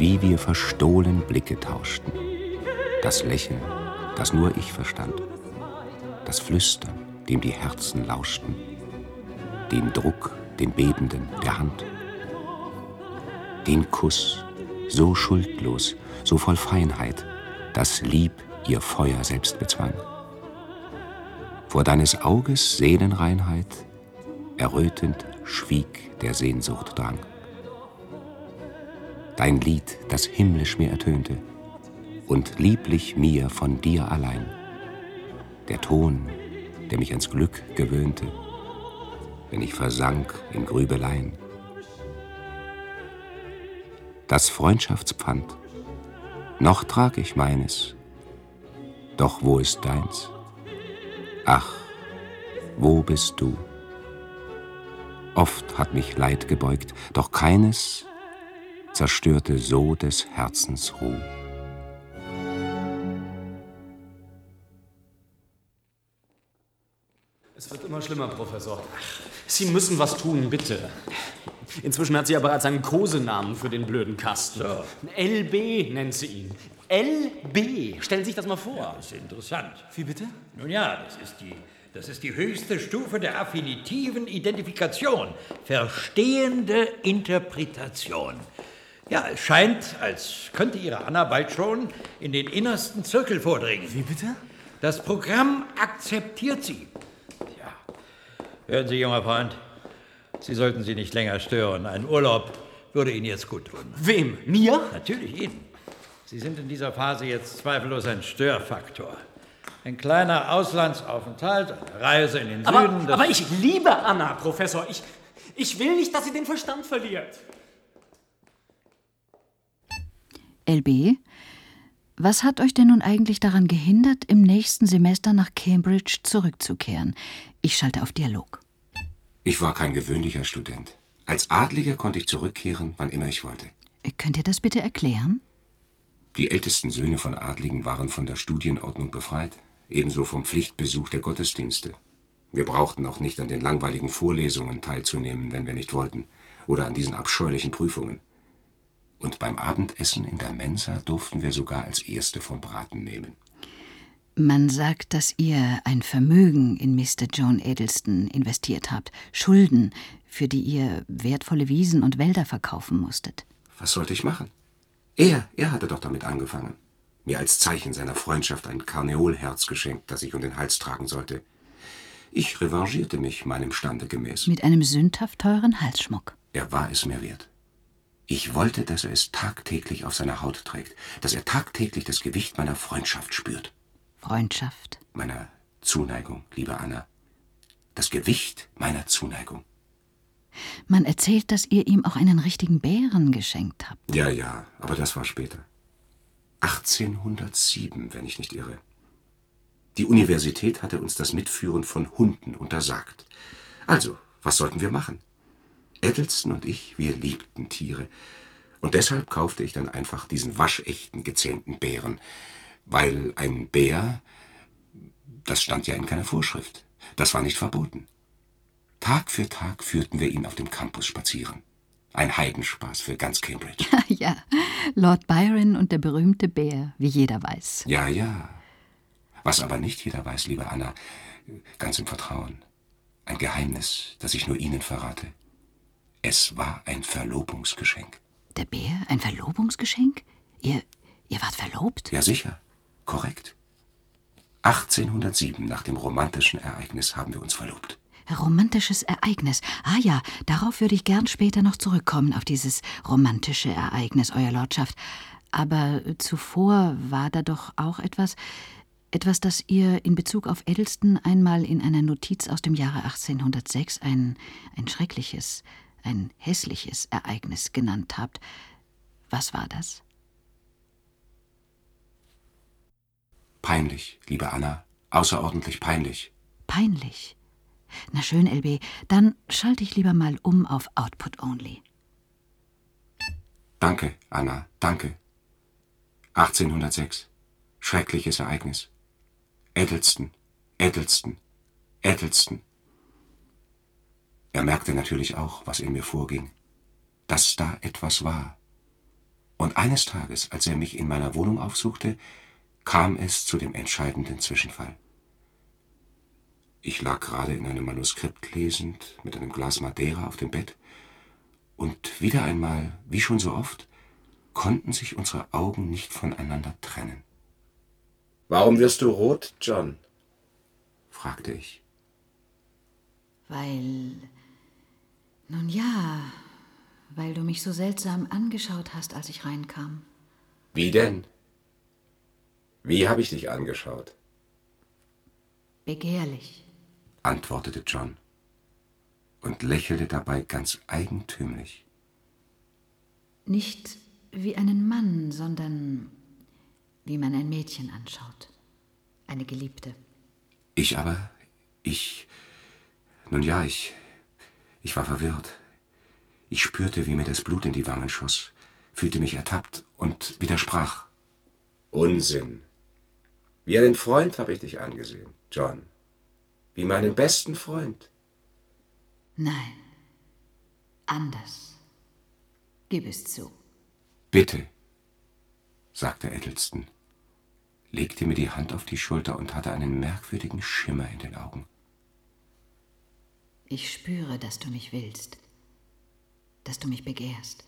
wie wir verstohlen Blicke tauschten. Das Lächeln, das nur ich verstand. Das Flüstern, dem die Herzen lauschten. Den Druck, den Bebenden der Hand. Den Kuss, so schuldlos, so voll Feinheit, dass Lieb ihr Feuer selbst bezwang. Vor deines Auges Seelenreinheit, errötend schwieg der Sehnsucht Drang. Dein Lied, das himmlisch mir ertönte und lieblich mir von dir allein. Der Ton, der mich ans Glück gewöhnte, wenn ich versank in Grübeleien. Das Freundschaftspfand, noch trag ich meines, doch wo ist deins? Ach, wo bist du? Oft hat mich Leid gebeugt, doch keines zerstörte so des Herzens Ruh. Es wird immer schlimmer, Professor. Sie müssen was tun, bitte. Inzwischen hat sie ja bereits einen Kosenamen für den blöden Kasten. So. L B nennt sie ihn. L B. Stellen Sie sich das mal vor. Ja, das ist interessant. Wie bitte? Nun ja, das ist die, das ist die höchste Stufe der affinitiven Identifikation. Verstehende Interpretation. Ja, es scheint, als könnte Ihre Anna bald schon in den innersten Zirkel vordringen. Wie bitte? Das Programm akzeptiert sie. Ja. Hören Sie, junger Freund, Sie sollten sie nicht länger stören. Ein Urlaub würde Ihnen jetzt gut tun. Wem? Mir? Natürlich Ihnen. Sie sind in dieser Phase jetzt zweifellos ein Störfaktor. Ein kleiner Auslandsaufenthalt, eine Reise in den aber, Süden. Aber ich liebe Anna, Professor. Ich, ich will nicht, dass sie den Verstand verliert. L B, was hat euch denn nun eigentlich daran gehindert, im nächsten Semester nach Cambridge zurückzukehren? Ich schalte auf Dialog. Ich war kein gewöhnlicher Student. Als Adliger konnte ich zurückkehren, wann immer ich wollte. Könnt ihr das bitte erklären? Die ältesten Söhne von Adligen waren von der Studienordnung befreit, ebenso vom Pflichtbesuch der Gottesdienste. Wir brauchten auch nicht an den langweiligen Vorlesungen teilzunehmen, wenn wir nicht wollten, oder an diesen abscheulichen Prüfungen. Und beim Abendessen in der Mensa durften wir sogar als Erste vom Braten nehmen. Man sagt, dass ihr ein Vermögen in Mister John Edelston investiert habt. Schulden, für die ihr wertvolle Wiesen und Wälder verkaufen musstet. Was sollte ich machen? Er, er hatte doch damit angefangen. Mir als Zeichen seiner Freundschaft ein Karneolherz geschenkt, das ich um den Hals tragen sollte. Ich revanchierte mich meinem Stande gemäß. Mit einem sündhaft teuren Halsschmuck. Er war es mir wert. Ich wollte, dass er es tagtäglich auf seiner Haut trägt, dass er tagtäglich das Gewicht meiner Freundschaft spürt. Freundschaft? Meiner Zuneigung, liebe Anna. Das Gewicht meiner Zuneigung. Man erzählt, dass ihr ihm auch einen richtigen Bären geschenkt habt. Ja, ja, aber das war später. achtzehnhundertsieben, wenn ich nicht irre. Die Universität hatte uns das Mitführen von Hunden untersagt. Also, was sollten wir machen? Edelston und ich, wir liebten Tiere. Und deshalb kaufte ich dann einfach diesen waschechten, gezähmten Bären. Weil ein Bär, das stand ja in keiner Vorschrift. Das war nicht verboten. Tag für Tag führten wir ihn auf dem Campus spazieren. Ein Heidenspaß für ganz Cambridge. Ja, Lord Byron und der berühmte Bär, wie jeder weiß. Ja, ja. Was aber nicht jeder weiß, liebe Anna, ganz im Vertrauen. Ein Geheimnis, das ich nur Ihnen verrate. Es war ein Verlobungsgeschenk. Der Bär? Ein Verlobungsgeschenk? Ihr, ihr wart verlobt? Ja, sicher. Korrekt. achtzehnhundertsieben, nach dem romantischen Ereignis, haben wir uns verlobt. Romantisches Ereignis. Ah ja, darauf würde ich gern später noch zurückkommen, auf dieses romantische Ereignis, Euer Lordschaft. Aber zuvor war da doch auch etwas, etwas, das ihr in Bezug auf Edelston einmal in einer Notiz aus dem Jahre achtzehnhundertsechs ein, ein schreckliches, ein hässliches Ereignis genannt habt. Was war das? Peinlich, liebe Anna. Außerordentlich peinlich. Peinlich? Na schön, L B, dann schalte ich lieber mal um auf Output Only. Danke, Anna, danke. achtzehnhundertsechs. Schreckliches Ereignis. Edelston, Edelston, Edelston. Er merkte natürlich auch, was in mir vorging. Dass da etwas war. Und eines Tages, als er mich in meiner Wohnung aufsuchte, kam es zu dem entscheidenden Zwischenfall. Ich lag gerade in einem Manuskript lesend, mit einem Glas Madeira auf dem Bett, und wieder einmal, wie schon so oft, konnten sich unsere Augen nicht voneinander trennen. »Warum wirst du rot, John?« fragte ich. Weil, nun ja, weil du mich so seltsam angeschaut hast, als ich reinkam. Wie denn? Wie habe ich dich angeschaut?« Begehrlich, antwortete John und lächelte dabei ganz eigentümlich. Nicht wie einen Mann, sondern wie man ein Mädchen anschaut. Eine Geliebte. Ich aber, ich, nun ja, ich, ich war verwirrt. Ich spürte, wie mir das Blut in die Wangen schoss, fühlte mich ertappt und widersprach. Unsinn. Wie einen Freund habe ich dich angesehen, John. Wie meinen besten Freund. Nein, anders. Gib es zu. Bitte, sagte Eddleston, legte mir die Hand auf die Schulter und hatte einen merkwürdigen Schimmer in den Augen. Ich spüre, dass du mich willst, dass du mich begehrst.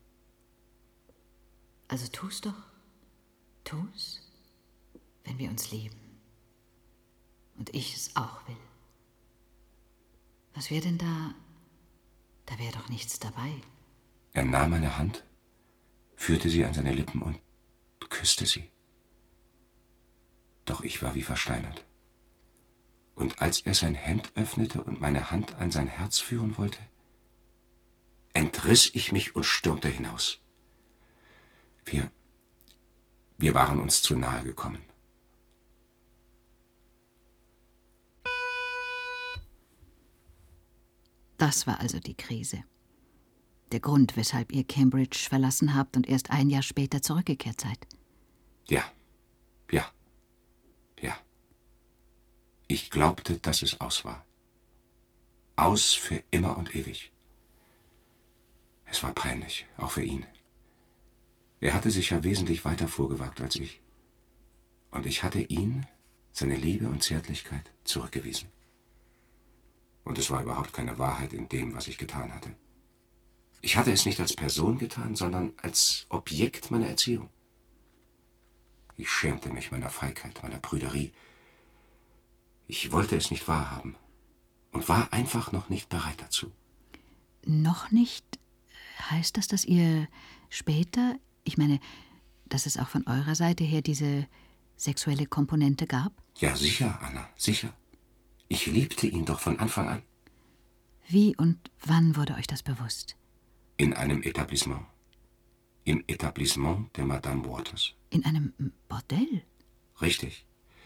Also tu's doch, tu's, wenn wir uns lieben. Und ich es auch will. Was wäre denn da? Da wäre doch nichts dabei. Er nahm meine Hand, führte sie an seine Lippen und küsste sie. Doch ich war wie versteinert. Und als er sein Hemd öffnete und meine Hand an sein Herz führen wollte, entriss ich mich und stürmte hinaus. Wir, wir waren uns zu nahe gekommen. Das war also die Krise. Der Grund, weshalb ihr Cambridge verlassen habt und erst ein Jahr später zurückgekehrt seid. Ja, ja, ja. Ich glaubte, dass es aus war. Aus für immer und ewig. Es war peinlich, auch für ihn. Er hatte sich ja wesentlich weiter vorgewagt als ich. Und ich hatte ihn, seine Liebe und Zärtlichkeit, zurückgewiesen. Und es war überhaupt keine Wahrheit in dem, was ich getan hatte. Ich hatte es nicht als Person getan, sondern als Objekt meiner Erziehung. Ich schämte mich meiner Feigheit, meiner Prüderie. Ich wollte es nicht wahrhaben und war einfach noch nicht bereit dazu. Noch nicht? Heißt das, dass ihr später, ich meine, dass es auch von eurer Seite her diese sexuelle Komponente gab? Ja, sicher, Anna, sicher. Ich liebte ihn doch von Anfang an. Wie und wann wurde euch das bewusst? In einem Etablissement. Im Etablissement der Madame Waters. In einem Bordell? Richtig.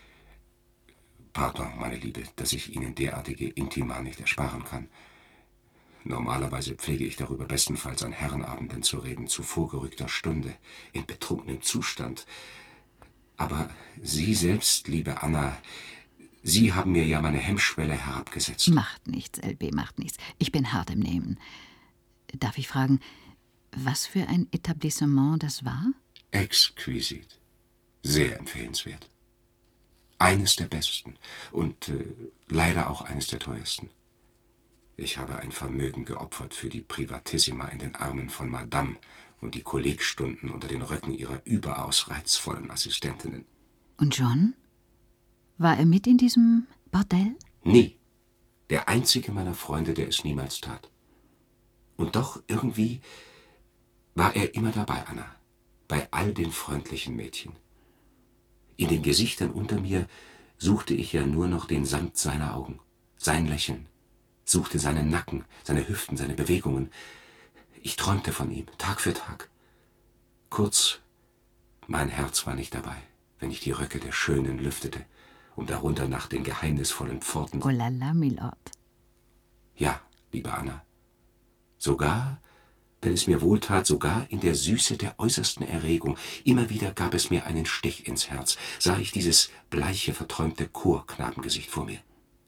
Pardon, meine Liebe, dass ich Ihnen derartige Intima nicht ersparen kann. Normalerweise pflege ich darüber bestenfalls an Herrenabenden zu reden, zu vorgerückter Stunde, in betrunkenem Zustand. Aber Sie selbst, liebe Anna, Sie haben mir ja meine Hemmschwelle herabgesetzt. Macht nichts, L B, macht nichts. Ich bin hart im Nehmen. Darf ich fragen, was für ein Etablissement das war? Exquisit. Sehr empfehlenswert. Eines der besten und äh, leider auch eines der teuersten. Ich habe ein Vermögen geopfert für die Privatissima in den Armen von Madame und die Kollegstunden unter den Röcken ihrer überaus reizvollen Assistentinnen. Und John? War er mit in diesem Bordell? Nie. Der einzige meiner Freunde, der es niemals tat. Und doch irgendwie war er immer dabei, Anna. Bei all den freundlichen Mädchen. In den Gesichtern unter mir suchte ich ja nur noch den Sand seiner Augen, sein Lächeln, suchte seinen Nacken, seine Hüften, seine Bewegungen. Ich träumte von ihm, Tag für Tag. Kurz, mein Herz war nicht dabei, wenn ich die Röcke der Schönen lüftete, um darunter nach den geheimnisvollen Pforten... Oh la la, Milord. Ja, liebe Anna. Sogar, wenn es mir wohltat, sogar in der Süße der äußersten Erregung, immer wieder gab es mir einen Stich ins Herz, sah ich dieses bleiche, verträumte Chorknabengesicht vor mir.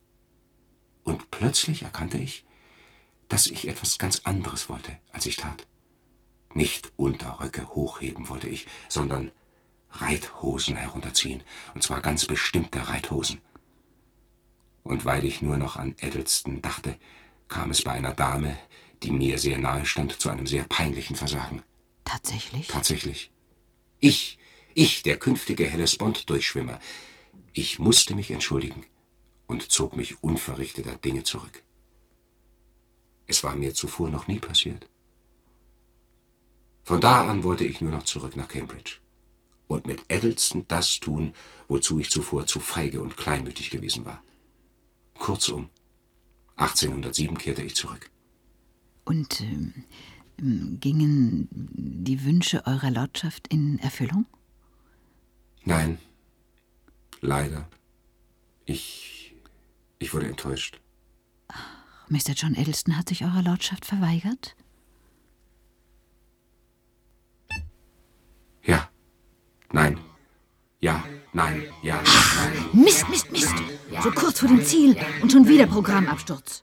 Und plötzlich erkannte ich, dass ich etwas ganz anderes wollte, als ich tat. Nicht Unterröcke hochheben wollte ich, sondern Reithosen herunterziehen, und zwar ganz bestimmte Reithosen. Und weil ich nur noch an Eddleston dachte, kam es bei einer Dame, die mir sehr nahe stand, zu einem sehr peinlichen Versagen. Tatsächlich? Tatsächlich. Ich, ich, der künftige Hellespont-Durchschwimmer, ich musste mich entschuldigen und zog mich unverrichteter Dinge zurück. Es war mir zuvor noch nie passiert. Von da an wollte ich nur noch zurück nach Cambridge und mit Eddleston das tun, wozu ich zuvor zu feige und kleinmütig gewesen war. Kurzum, achtzehnhundertsieben kehrte ich zurück. Und ähm, gingen die Wünsche eurer Lordschaft in Erfüllung? Nein, leider. Ich, ich wurde enttäuscht. Ach, Mister John Eddleston hat sich eurer Lordschaft verweigert? Ja, nein, ja, nein, ja, nein. Mist, Mist, Mist! So kurz vor dem Ziel und schon wieder Programmabsturz.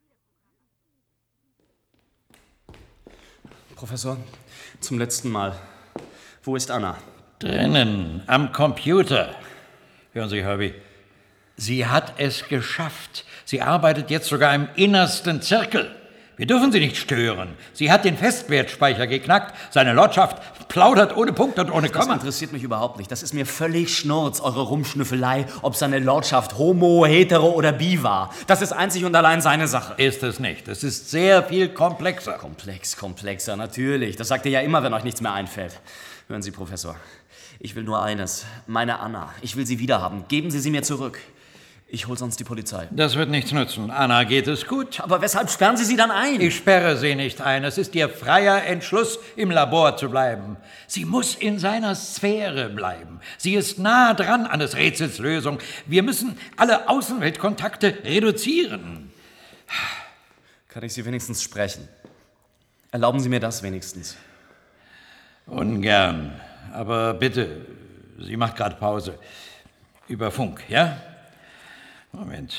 Professor, zum letzten Mal. Wo ist Anna? Drinnen, am Computer. Hören Sie, Herbie, sie hat es geschafft. Sie arbeitet jetzt sogar im innersten Zirkel. Wir dürfen sie nicht stören. Sie hat den Festwertspeicher geknackt. Seine Lordschaft plaudert ohne Punkt und ohne Komma. Das interessiert mich überhaupt nicht. Das ist mir völlig Schnurz, eure Rumschnüffelei, ob seine Lordschaft homo, hetero oder bi war. Das ist einzig und allein seine Sache. Ist es nicht. Es ist sehr viel komplexer. Komplex, komplexer, natürlich. Das sagt ihr ja immer, wenn euch nichts mehr einfällt. Hören Sie, Professor, ich will nur eines. Meine Anna. Ich will sie wiederhaben. Geben Sie sie mir zurück. Ich hol sonst die Polizei. Das wird nichts nützen. Anna geht es gut. Aber weshalb sperren Sie sie dann ein? Ich sperre sie nicht ein. Es ist ihr freier Entschluss, im Labor zu bleiben. Sie muss in seiner Sphäre bleiben. Sie ist nah dran an des Rätsels Lösung. Wir müssen alle Außenweltkontakte reduzieren. Kann ich Sie wenigstens sprechen? Erlauben Sie mir das wenigstens. Ungern. Aber bitte, sie macht gerade Pause. Über Funk, ja? Moment.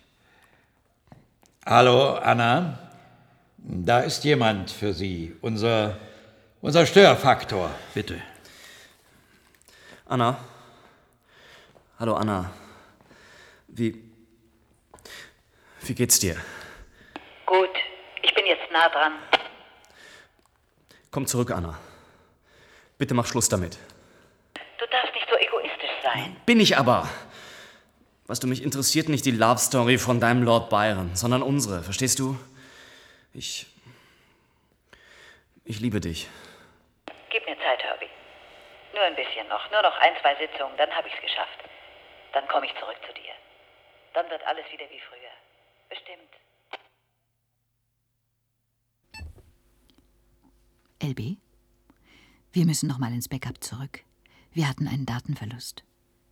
Hallo, Anna. Da ist jemand für Sie. Unser, unser Störfaktor, bitte. Anna. Hallo, Anna. Wie... Wie geht's dir? Gut, ich bin jetzt nah dran. Komm zurück, Anna. Bitte mach Schluss damit. Du darfst nicht so egoistisch sein. Bin ich aber. Weißt du, mich interessiert nicht die Love Story von deinem Lord Byron, sondern unsere, verstehst du? Ich... Ich liebe dich. Gib mir Zeit, Herbie. Nur ein bisschen noch, nur noch ein, zwei Sitzungen, dann habe ich's geschafft. Dann komme ich zurück zu dir. Dann wird alles wieder wie früher. Bestimmt. L B, wir müssen noch mal ins Backup zurück. Wir hatten einen Datenverlust.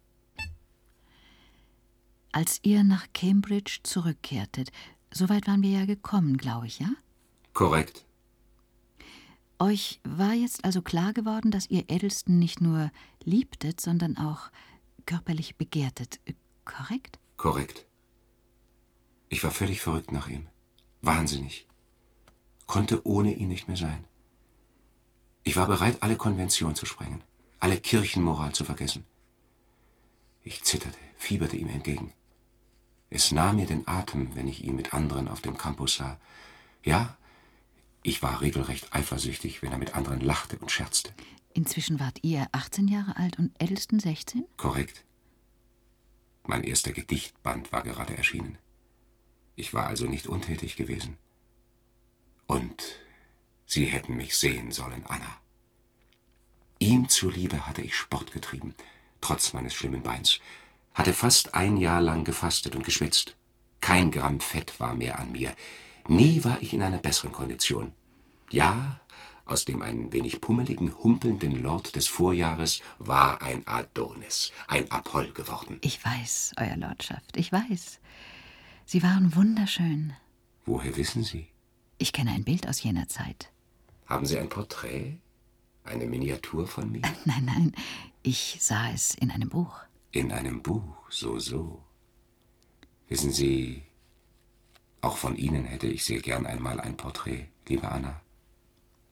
Als ihr nach Cambridge zurückkehrtet, so weit waren wir ja gekommen, glaube ich, ja? Korrekt. Euch war jetzt also klar geworden, dass ihr Eddleston nicht nur liebtet, sondern auch körperlich begehrtet, korrekt? Korrekt. Ich war völlig verrückt nach ihm. Wahnsinnig. Konnte ohne ihn nicht mehr sein. Ich war bereit, alle Konventionen zu sprengen, alle Kirchenmoral zu vergessen. Ich zitterte, fieberte ihm entgegen. Es nahm mir den Atem, wenn ich ihn mit anderen auf dem Campus sah. Ja, ich war regelrecht eifersüchtig, wenn er mit anderen lachte und scherzte. Inzwischen wart ihr achtzehn Jahre alt und Eddleston sechzehn? Korrekt. Mein erster Gedichtband war gerade erschienen. Ich war also nicht untätig gewesen. Und Sie hätten mich sehen sollen, Anna. Ihm zuliebe hatte ich Sport getrieben, trotz meines schlimmen Beins. Hatte fast ein Jahr lang gefastet und geschwitzt. Kein Gramm Fett war mehr an mir. Nie war ich in einer besseren Kondition. Ja, aus dem ein wenig pummeligen, humpelnden Lord des Vorjahres war ein Adonis, ein Apoll geworden. Ich weiß, Euer Lordschaft, ich weiß. Sie waren wunderschön. Woher wissen Sie? Ich kenne ein Bild aus jener Zeit. Haben Sie ein Porträt? Eine Miniatur von mir? Äh, nein, nein, ich sah es in einem Buch. In einem Buch, so, so. Wissen Sie, auch von Ihnen hätte ich sehr gern einmal ein Porträt, liebe Anna.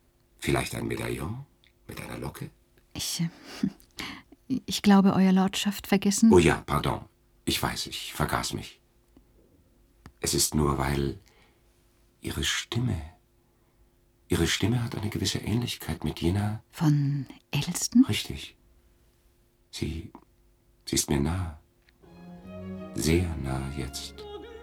Vielleicht ein Medaillon mit einer Locke? Ich, äh, ich glaube, Euer Lordschaft vergessen... Oh ja, pardon. Ich weiß, ich vergaß mich. Es ist nur, weil Ihre Stimme... Ihre Stimme hat eine gewisse Ähnlichkeit mit jener... Von Eddleston? Richtig. Sie... Sie ist mir nah. Sehr nah jetzt.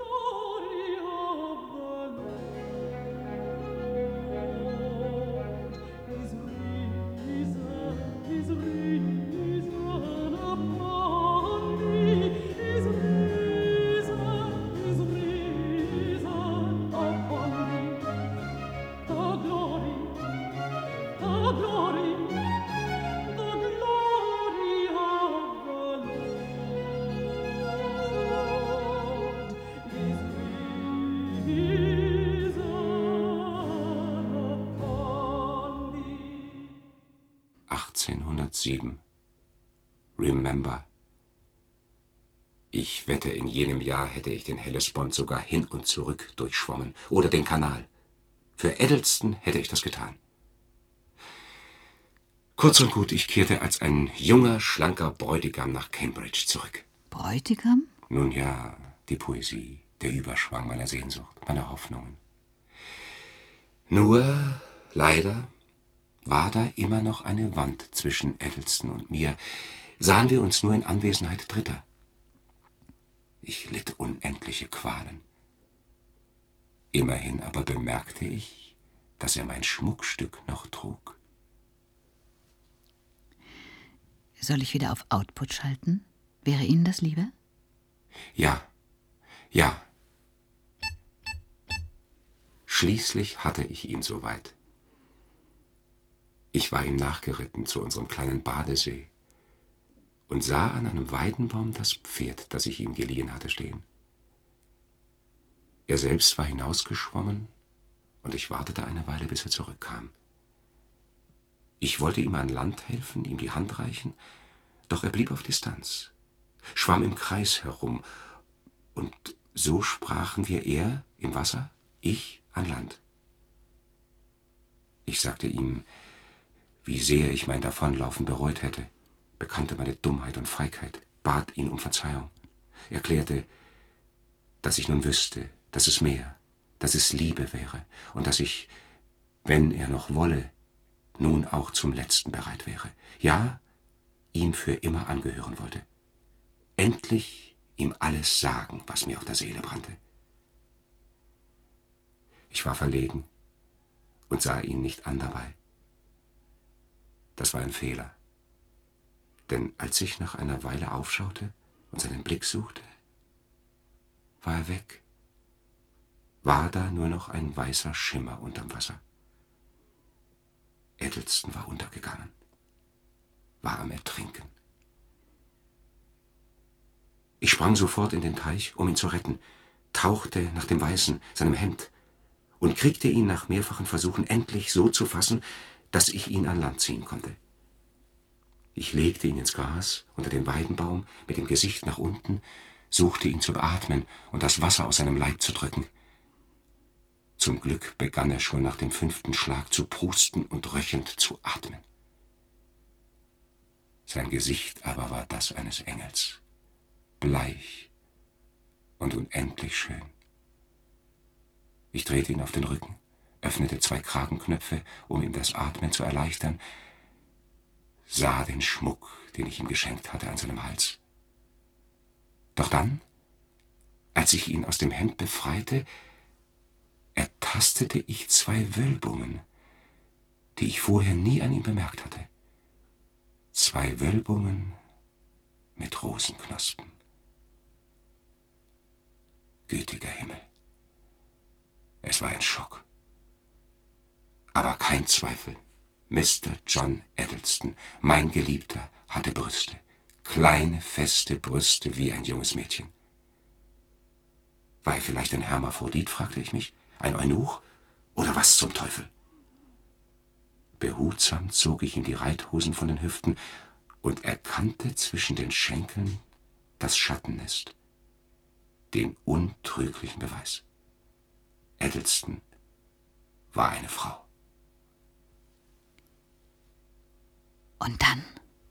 achtzehnhundertsieben. Remember. Ich wette, in jenem Jahr hätte ich den Hellespont sogar hin und zurück durchschwommen. Oder den Kanal. Für Eddleston hätte ich das getan. Kurz und gut, ich kehrte als ein junger, schlanker Bräutigam nach Cambridge zurück. Bräutigam? Nun ja, die Poesie, der Überschwang meiner Sehnsucht, meiner Hoffnungen. Nur, leider, war da immer noch eine Wand zwischen Eddleston und mir. Sahen wir uns nur in Anwesenheit Dritter. Ich litt unendliche Qualen. Immerhin aber bemerkte ich, dass er mein Schmuckstück noch trug. Soll ich wieder auf Output schalten? Wäre Ihnen das lieber? Ja, ja. Schließlich hatte ich ihn soweit. Ich war ihm nachgeritten zu unserem kleinen Badesee und sah an einem Weidenbaum das Pferd, das ich ihm geliehen hatte, stehen. Er selbst war hinausgeschwommen und ich wartete eine Weile, bis er zurückkam. Ich wollte ihm an Land helfen, ihm die Hand reichen, doch er blieb auf Distanz, schwamm im Kreis herum und so sprachen wir, er im Wasser, ich an Land. Ich sagte ihm, wie sehr ich mein Davonlaufen bereut hätte, bekannte meine Dummheit und Feigheit, bat ihn um Verzeihung, erklärte, dass ich nun wüsste, dass es mehr, dass es Liebe wäre und dass ich, wenn er noch wolle, nun auch zum Letzten bereit wäre. Ja, ihm für immer angehören wollte. Endlich ihm alles sagen, was mir auf der Seele brannte. Ich war verlegen und sah ihn nicht an dabei. Das war ein Fehler. Denn als ich nach einer Weile aufschaute und seinen Blick suchte, war er weg. War da nur noch ein weißer Schimmer unterm Wasser. Eddleston war untergegangen, war am Ertrinken. Ich sprang sofort in den Teich, um ihn zu retten, tauchte nach dem Weißen, seinem Hemd, und kriegte ihn nach mehrfachen Versuchen endlich so zu fassen, dass ich ihn an Land ziehen konnte. Ich legte ihn ins Gras unter den Weidenbaum mit dem Gesicht nach unten, suchte ihn zu beatmen und das Wasser aus seinem Leib zu drücken. Zum Glück begann er schon nach dem fünften Schlag zu prusten und röchelnd zu atmen. Sein Gesicht aber war das eines Engels, bleich und unendlich schön. Ich drehte ihn auf den Rücken, öffnete zwei Kragenknöpfe, um ihm das Atmen zu erleichtern, sah den Schmuck, den ich ihm geschenkt hatte, an seinem Hals. Doch dann, als ich ihn aus dem Hemd befreite, ertastete ich zwei Wölbungen, die ich vorher nie an ihm bemerkt hatte. Zwei Wölbungen mit Rosenknospen. Gütiger Himmel. Es war ein Schock. Aber kein Zweifel. Mister John Eddleston, mein Geliebter, hatte Brüste. Kleine, feste Brüste wie ein junges Mädchen. War er vielleicht ein Hermaphrodit, fragte ich mich. Ein Eunuch? Oder was zum Teufel? Behutsam zog ich ihm die Reithosen von den Hüften und erkannte zwischen den Schenkeln das Schattennest, den untrüglichen Beweis. Eddleston war eine Frau. Und dann?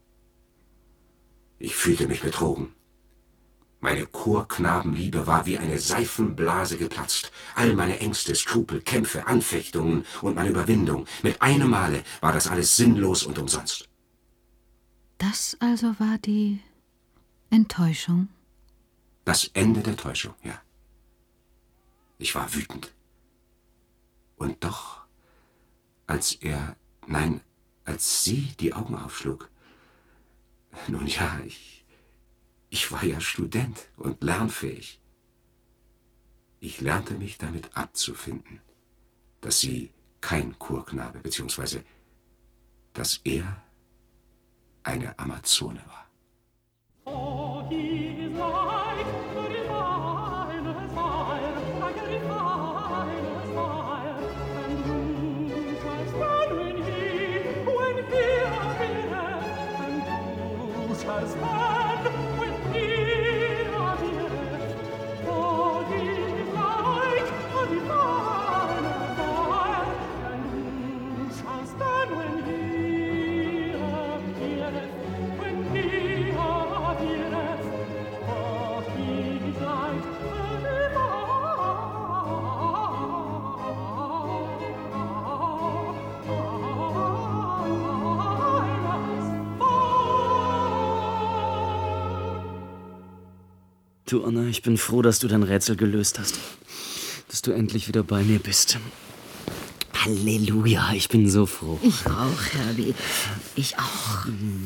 Ich fühlte mich betrogen. Meine Chorknabenliebe war wie eine Seifenblase geplatzt. All meine Ängste, Skrupel, Kämpfe, Anfechtungen und meine Überwindung. Mit einem Male war das alles sinnlos und umsonst. Das also war die Enttäuschung? Das Ende der Täuschung, ja. Ich war wütend. Und doch, als er, nein, als sie die Augen aufschlug, nun ja, ich, ich war ja Student und lernfähig. Ich lernte mich damit abzufinden, dass sie kein Chorknabe, beziehungsweise, dass er eine Amazone war. Oh, he is like the refiner's fire, like a refiner's fire. And who shall stand when he, when he appeareth? And who shall stand when he appeareth? Oh, he is like a refiner's fire. And who shall stand when he appeareth? When he appeareth, oh, he is like a Du, Anna, ich bin froh, dass du dein Rätsel gelöst hast. Dass du endlich wieder bei mir bist. Halleluja, ich bin so froh. Ich auch, Herbie. Ich auch.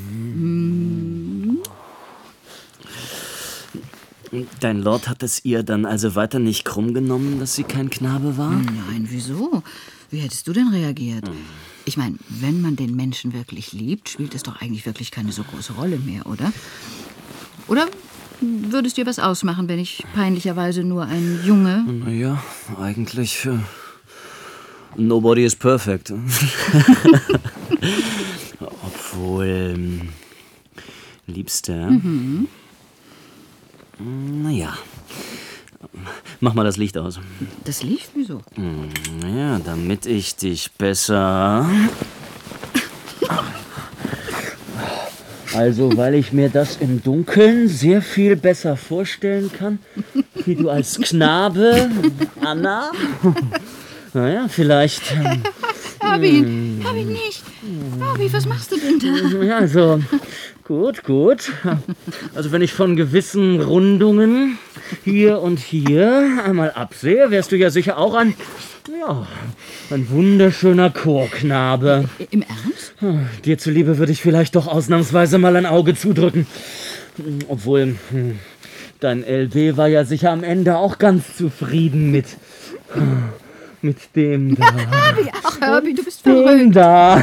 Dein Lord hat es ihr dann also weiter nicht krumm genommen, dass sie kein Knabe war? Nein, wieso? Wie hättest du denn reagiert? Ich meine, wenn man den Menschen wirklich liebt, spielt es doch eigentlich wirklich keine so große Rolle mehr, oder? Oder würde es dir was ausmachen, wenn ich peinlicherweise nur ein Junge... Naja, eigentlich... Äh, nobody is perfect. Obwohl... Liebste... Mhm. Naja. Mach mal das Licht aus. Das Licht? Wieso? Ja, damit ich dich besser... Also, weil ich mir das im Dunkeln sehr viel besser vorstellen kann, wie du als Knabe, Anna. Naja, vielleicht... Ähm, Herbie, Herbie, nicht. Herbie, was machst du denn da? Ja, also, gut, gut. Also, wenn ich von gewissen Rundungen hier und hier einmal absehe, wärst du ja sicher auch ein, ja, ein wunderschöner Chorknabe. Im Ernst? Dir zuliebe würde ich vielleicht doch ausnahmsweise mal ein Auge zudrücken. Obwohl, hm, dein L B war ja sicher am Ende auch ganz zufrieden mit, mit dem da. Herbie, ach Herbie, du bist Dem verrückt. da.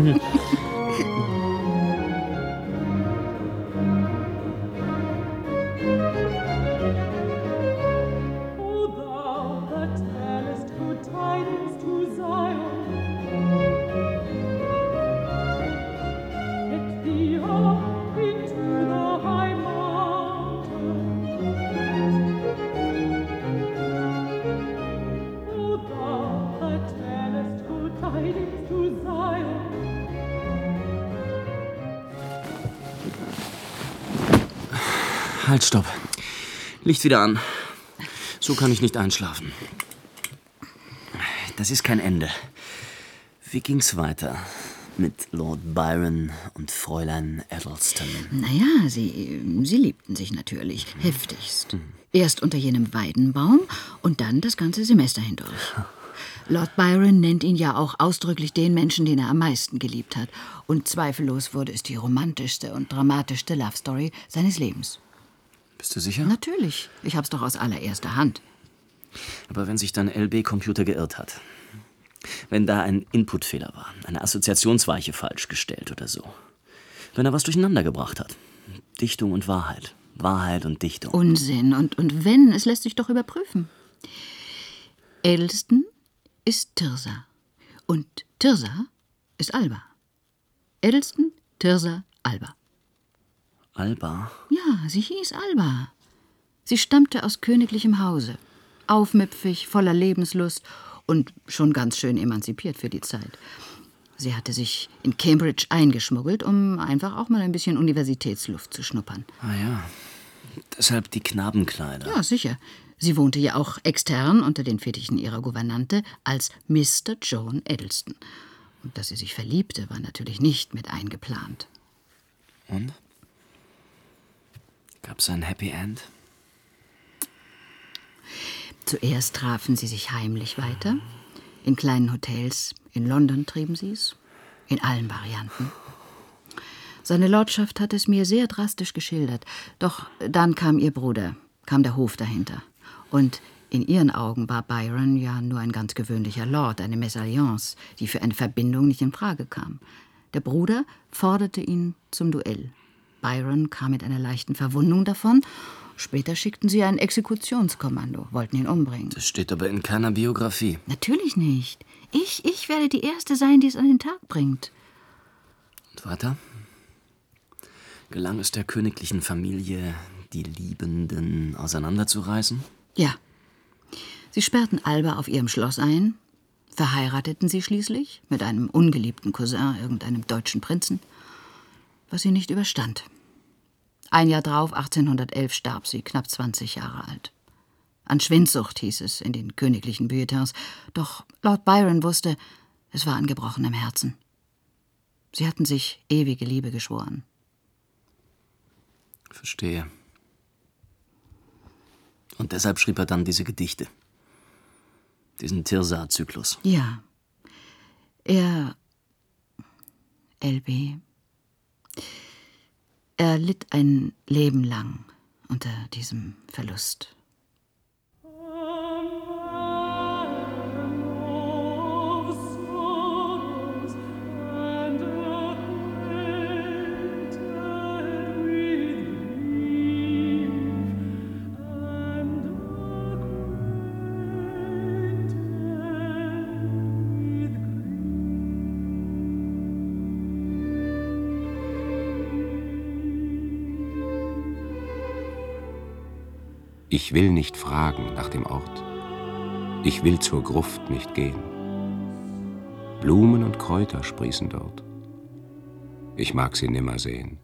Halt, stopp. Licht wieder an. So kann ich nicht einschlafen. Das ist kein Ende. Wie ging's weiter mit Lord Byron und Fräulein Eddleston? Naja, sie, sie liebten sich natürlich heftigst. Erst unter jenem Weidenbaum und dann das ganze Semester hindurch. Lord Byron nennt ihn ja auch ausdrücklich den Menschen, den er am meisten geliebt hat. Und zweifellos wurde es die romantischste und dramatischste Love Story seines Lebens. Bist du sicher? Natürlich. Ich hab's doch aus allererster Hand. Aber wenn sich dein L B-Computer geirrt hat, wenn da ein Inputfehler war, eine Assoziationsweiche falsch gestellt oder so, wenn er was durcheinander gebracht hat, Dichtung und Wahrheit, Wahrheit und Dichtung. Unsinn. Und, und wenn, es lässt sich doch überprüfen. Eddleston ist Tirsa. Und Tirsa ist Alba. Eddleston, Tirsa, Alba. Alba? Ja, sie hieß Alba. Sie stammte aus königlichem Hause. Aufmüpfig, voller Lebenslust und schon ganz schön emanzipiert für die Zeit. Sie hatte sich in Cambridge eingeschmuggelt, um einfach auch mal ein bisschen Universitätsluft zu schnuppern. Ah ja, deshalb die Knabenkleider. Ja, sicher. Sie wohnte ja auch extern unter den Fittichen ihrer Gouvernante als Mister Joan Eddleston. Und dass sie sich verliebte, war natürlich nicht mit eingeplant. Und? Gab's ein Happy End? Zuerst trafen sie sich heimlich weiter. In kleinen Hotels. In London trieben sie es. In allen Varianten. Seine Lordschaft hat es mir sehr drastisch geschildert. Doch dann kam ihr Bruder, kam der Hof dahinter. Und in ihren Augen war Byron ja nur ein ganz gewöhnlicher Lord, eine Mesalliance, die für eine Verbindung nicht in Frage kam. Der Bruder forderte ihn zum Duell. Byron kam mit einer leichten Verwundung davon. Später schickten sie ein Exekutionskommando, wollten ihn umbringen. Das steht aber in keiner Biografie. Natürlich nicht. Ich, ich werde die Erste sein, die es an den Tag bringt. Und weiter? Gelang es der königlichen Familie, die Liebenden auseinanderzureißen? Ja. Sie sperrten Alba auf ihrem Schloss ein, verheirateten sie schließlich mit einem ungeliebten Cousin, irgendeinem deutschen Prinzen, was sie nicht überstand. Ein Jahr drauf, achtzehnhundertelf, starb sie, knapp zwanzig Jahre alt. An Schwindsucht hieß es in den königlichen Bulletins, doch Lord Byron wusste, es war an gebrochenem Herzen. Sie hatten sich ewige Liebe geschworen. Verstehe. Und deshalb schrieb er dann diese Gedichte. Diesen Tirza-Zyklus. Ja. Er... L B... Er litt ein Leben lang unter diesem Verlust. Ich will nicht fragen nach dem Ort. Ich will zur Gruft nicht gehen. Blumen und Kräuter sprießen dort. Ich mag sie nimmer sehen.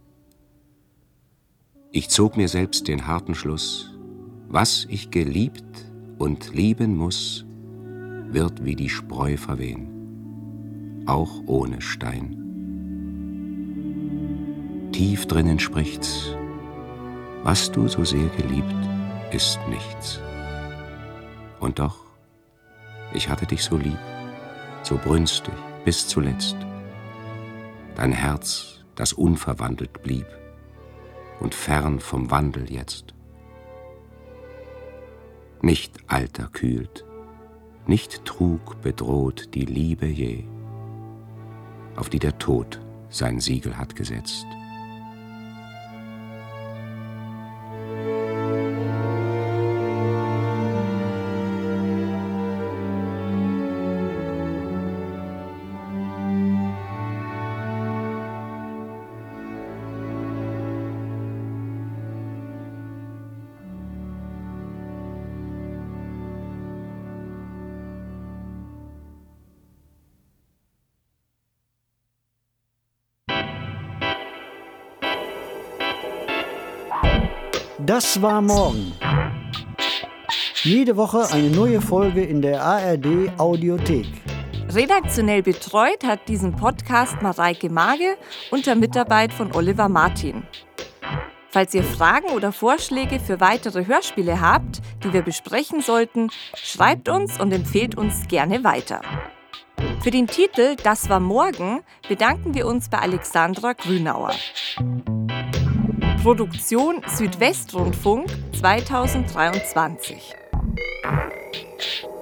Ich zog mir selbst den harten Schluss, was ich geliebt und lieben muss, wird wie die Spreu verwehen, auch ohne Stein. Tief drinnen spricht's, was du so sehr geliebt, ist nichts. Und doch, ich hatte dich so lieb, so brünstig bis zuletzt. Dein Herz, das unverwandelt blieb und fern vom Wandel jetzt. Nicht Alter kühlt, nicht Trug bedroht die Liebe je, auf die der Tod sein Siegel hat gesetzt. Das war morgen. Jede Woche eine neue Folge in der A R D Audiothek. Redaktionell betreut hat diesen Podcast Mareike Mage unter Mitarbeit von Oliver Martin. Falls ihr Fragen oder Vorschläge für weitere Hörspiele habt, die wir besprechen sollten, schreibt uns und empfehlt uns gerne weiter. Für den Titel Das war morgen bedanken wir uns bei Alexandra Grünauer. Produktion Südwestrundfunk zweitausenddreiundzwanzig.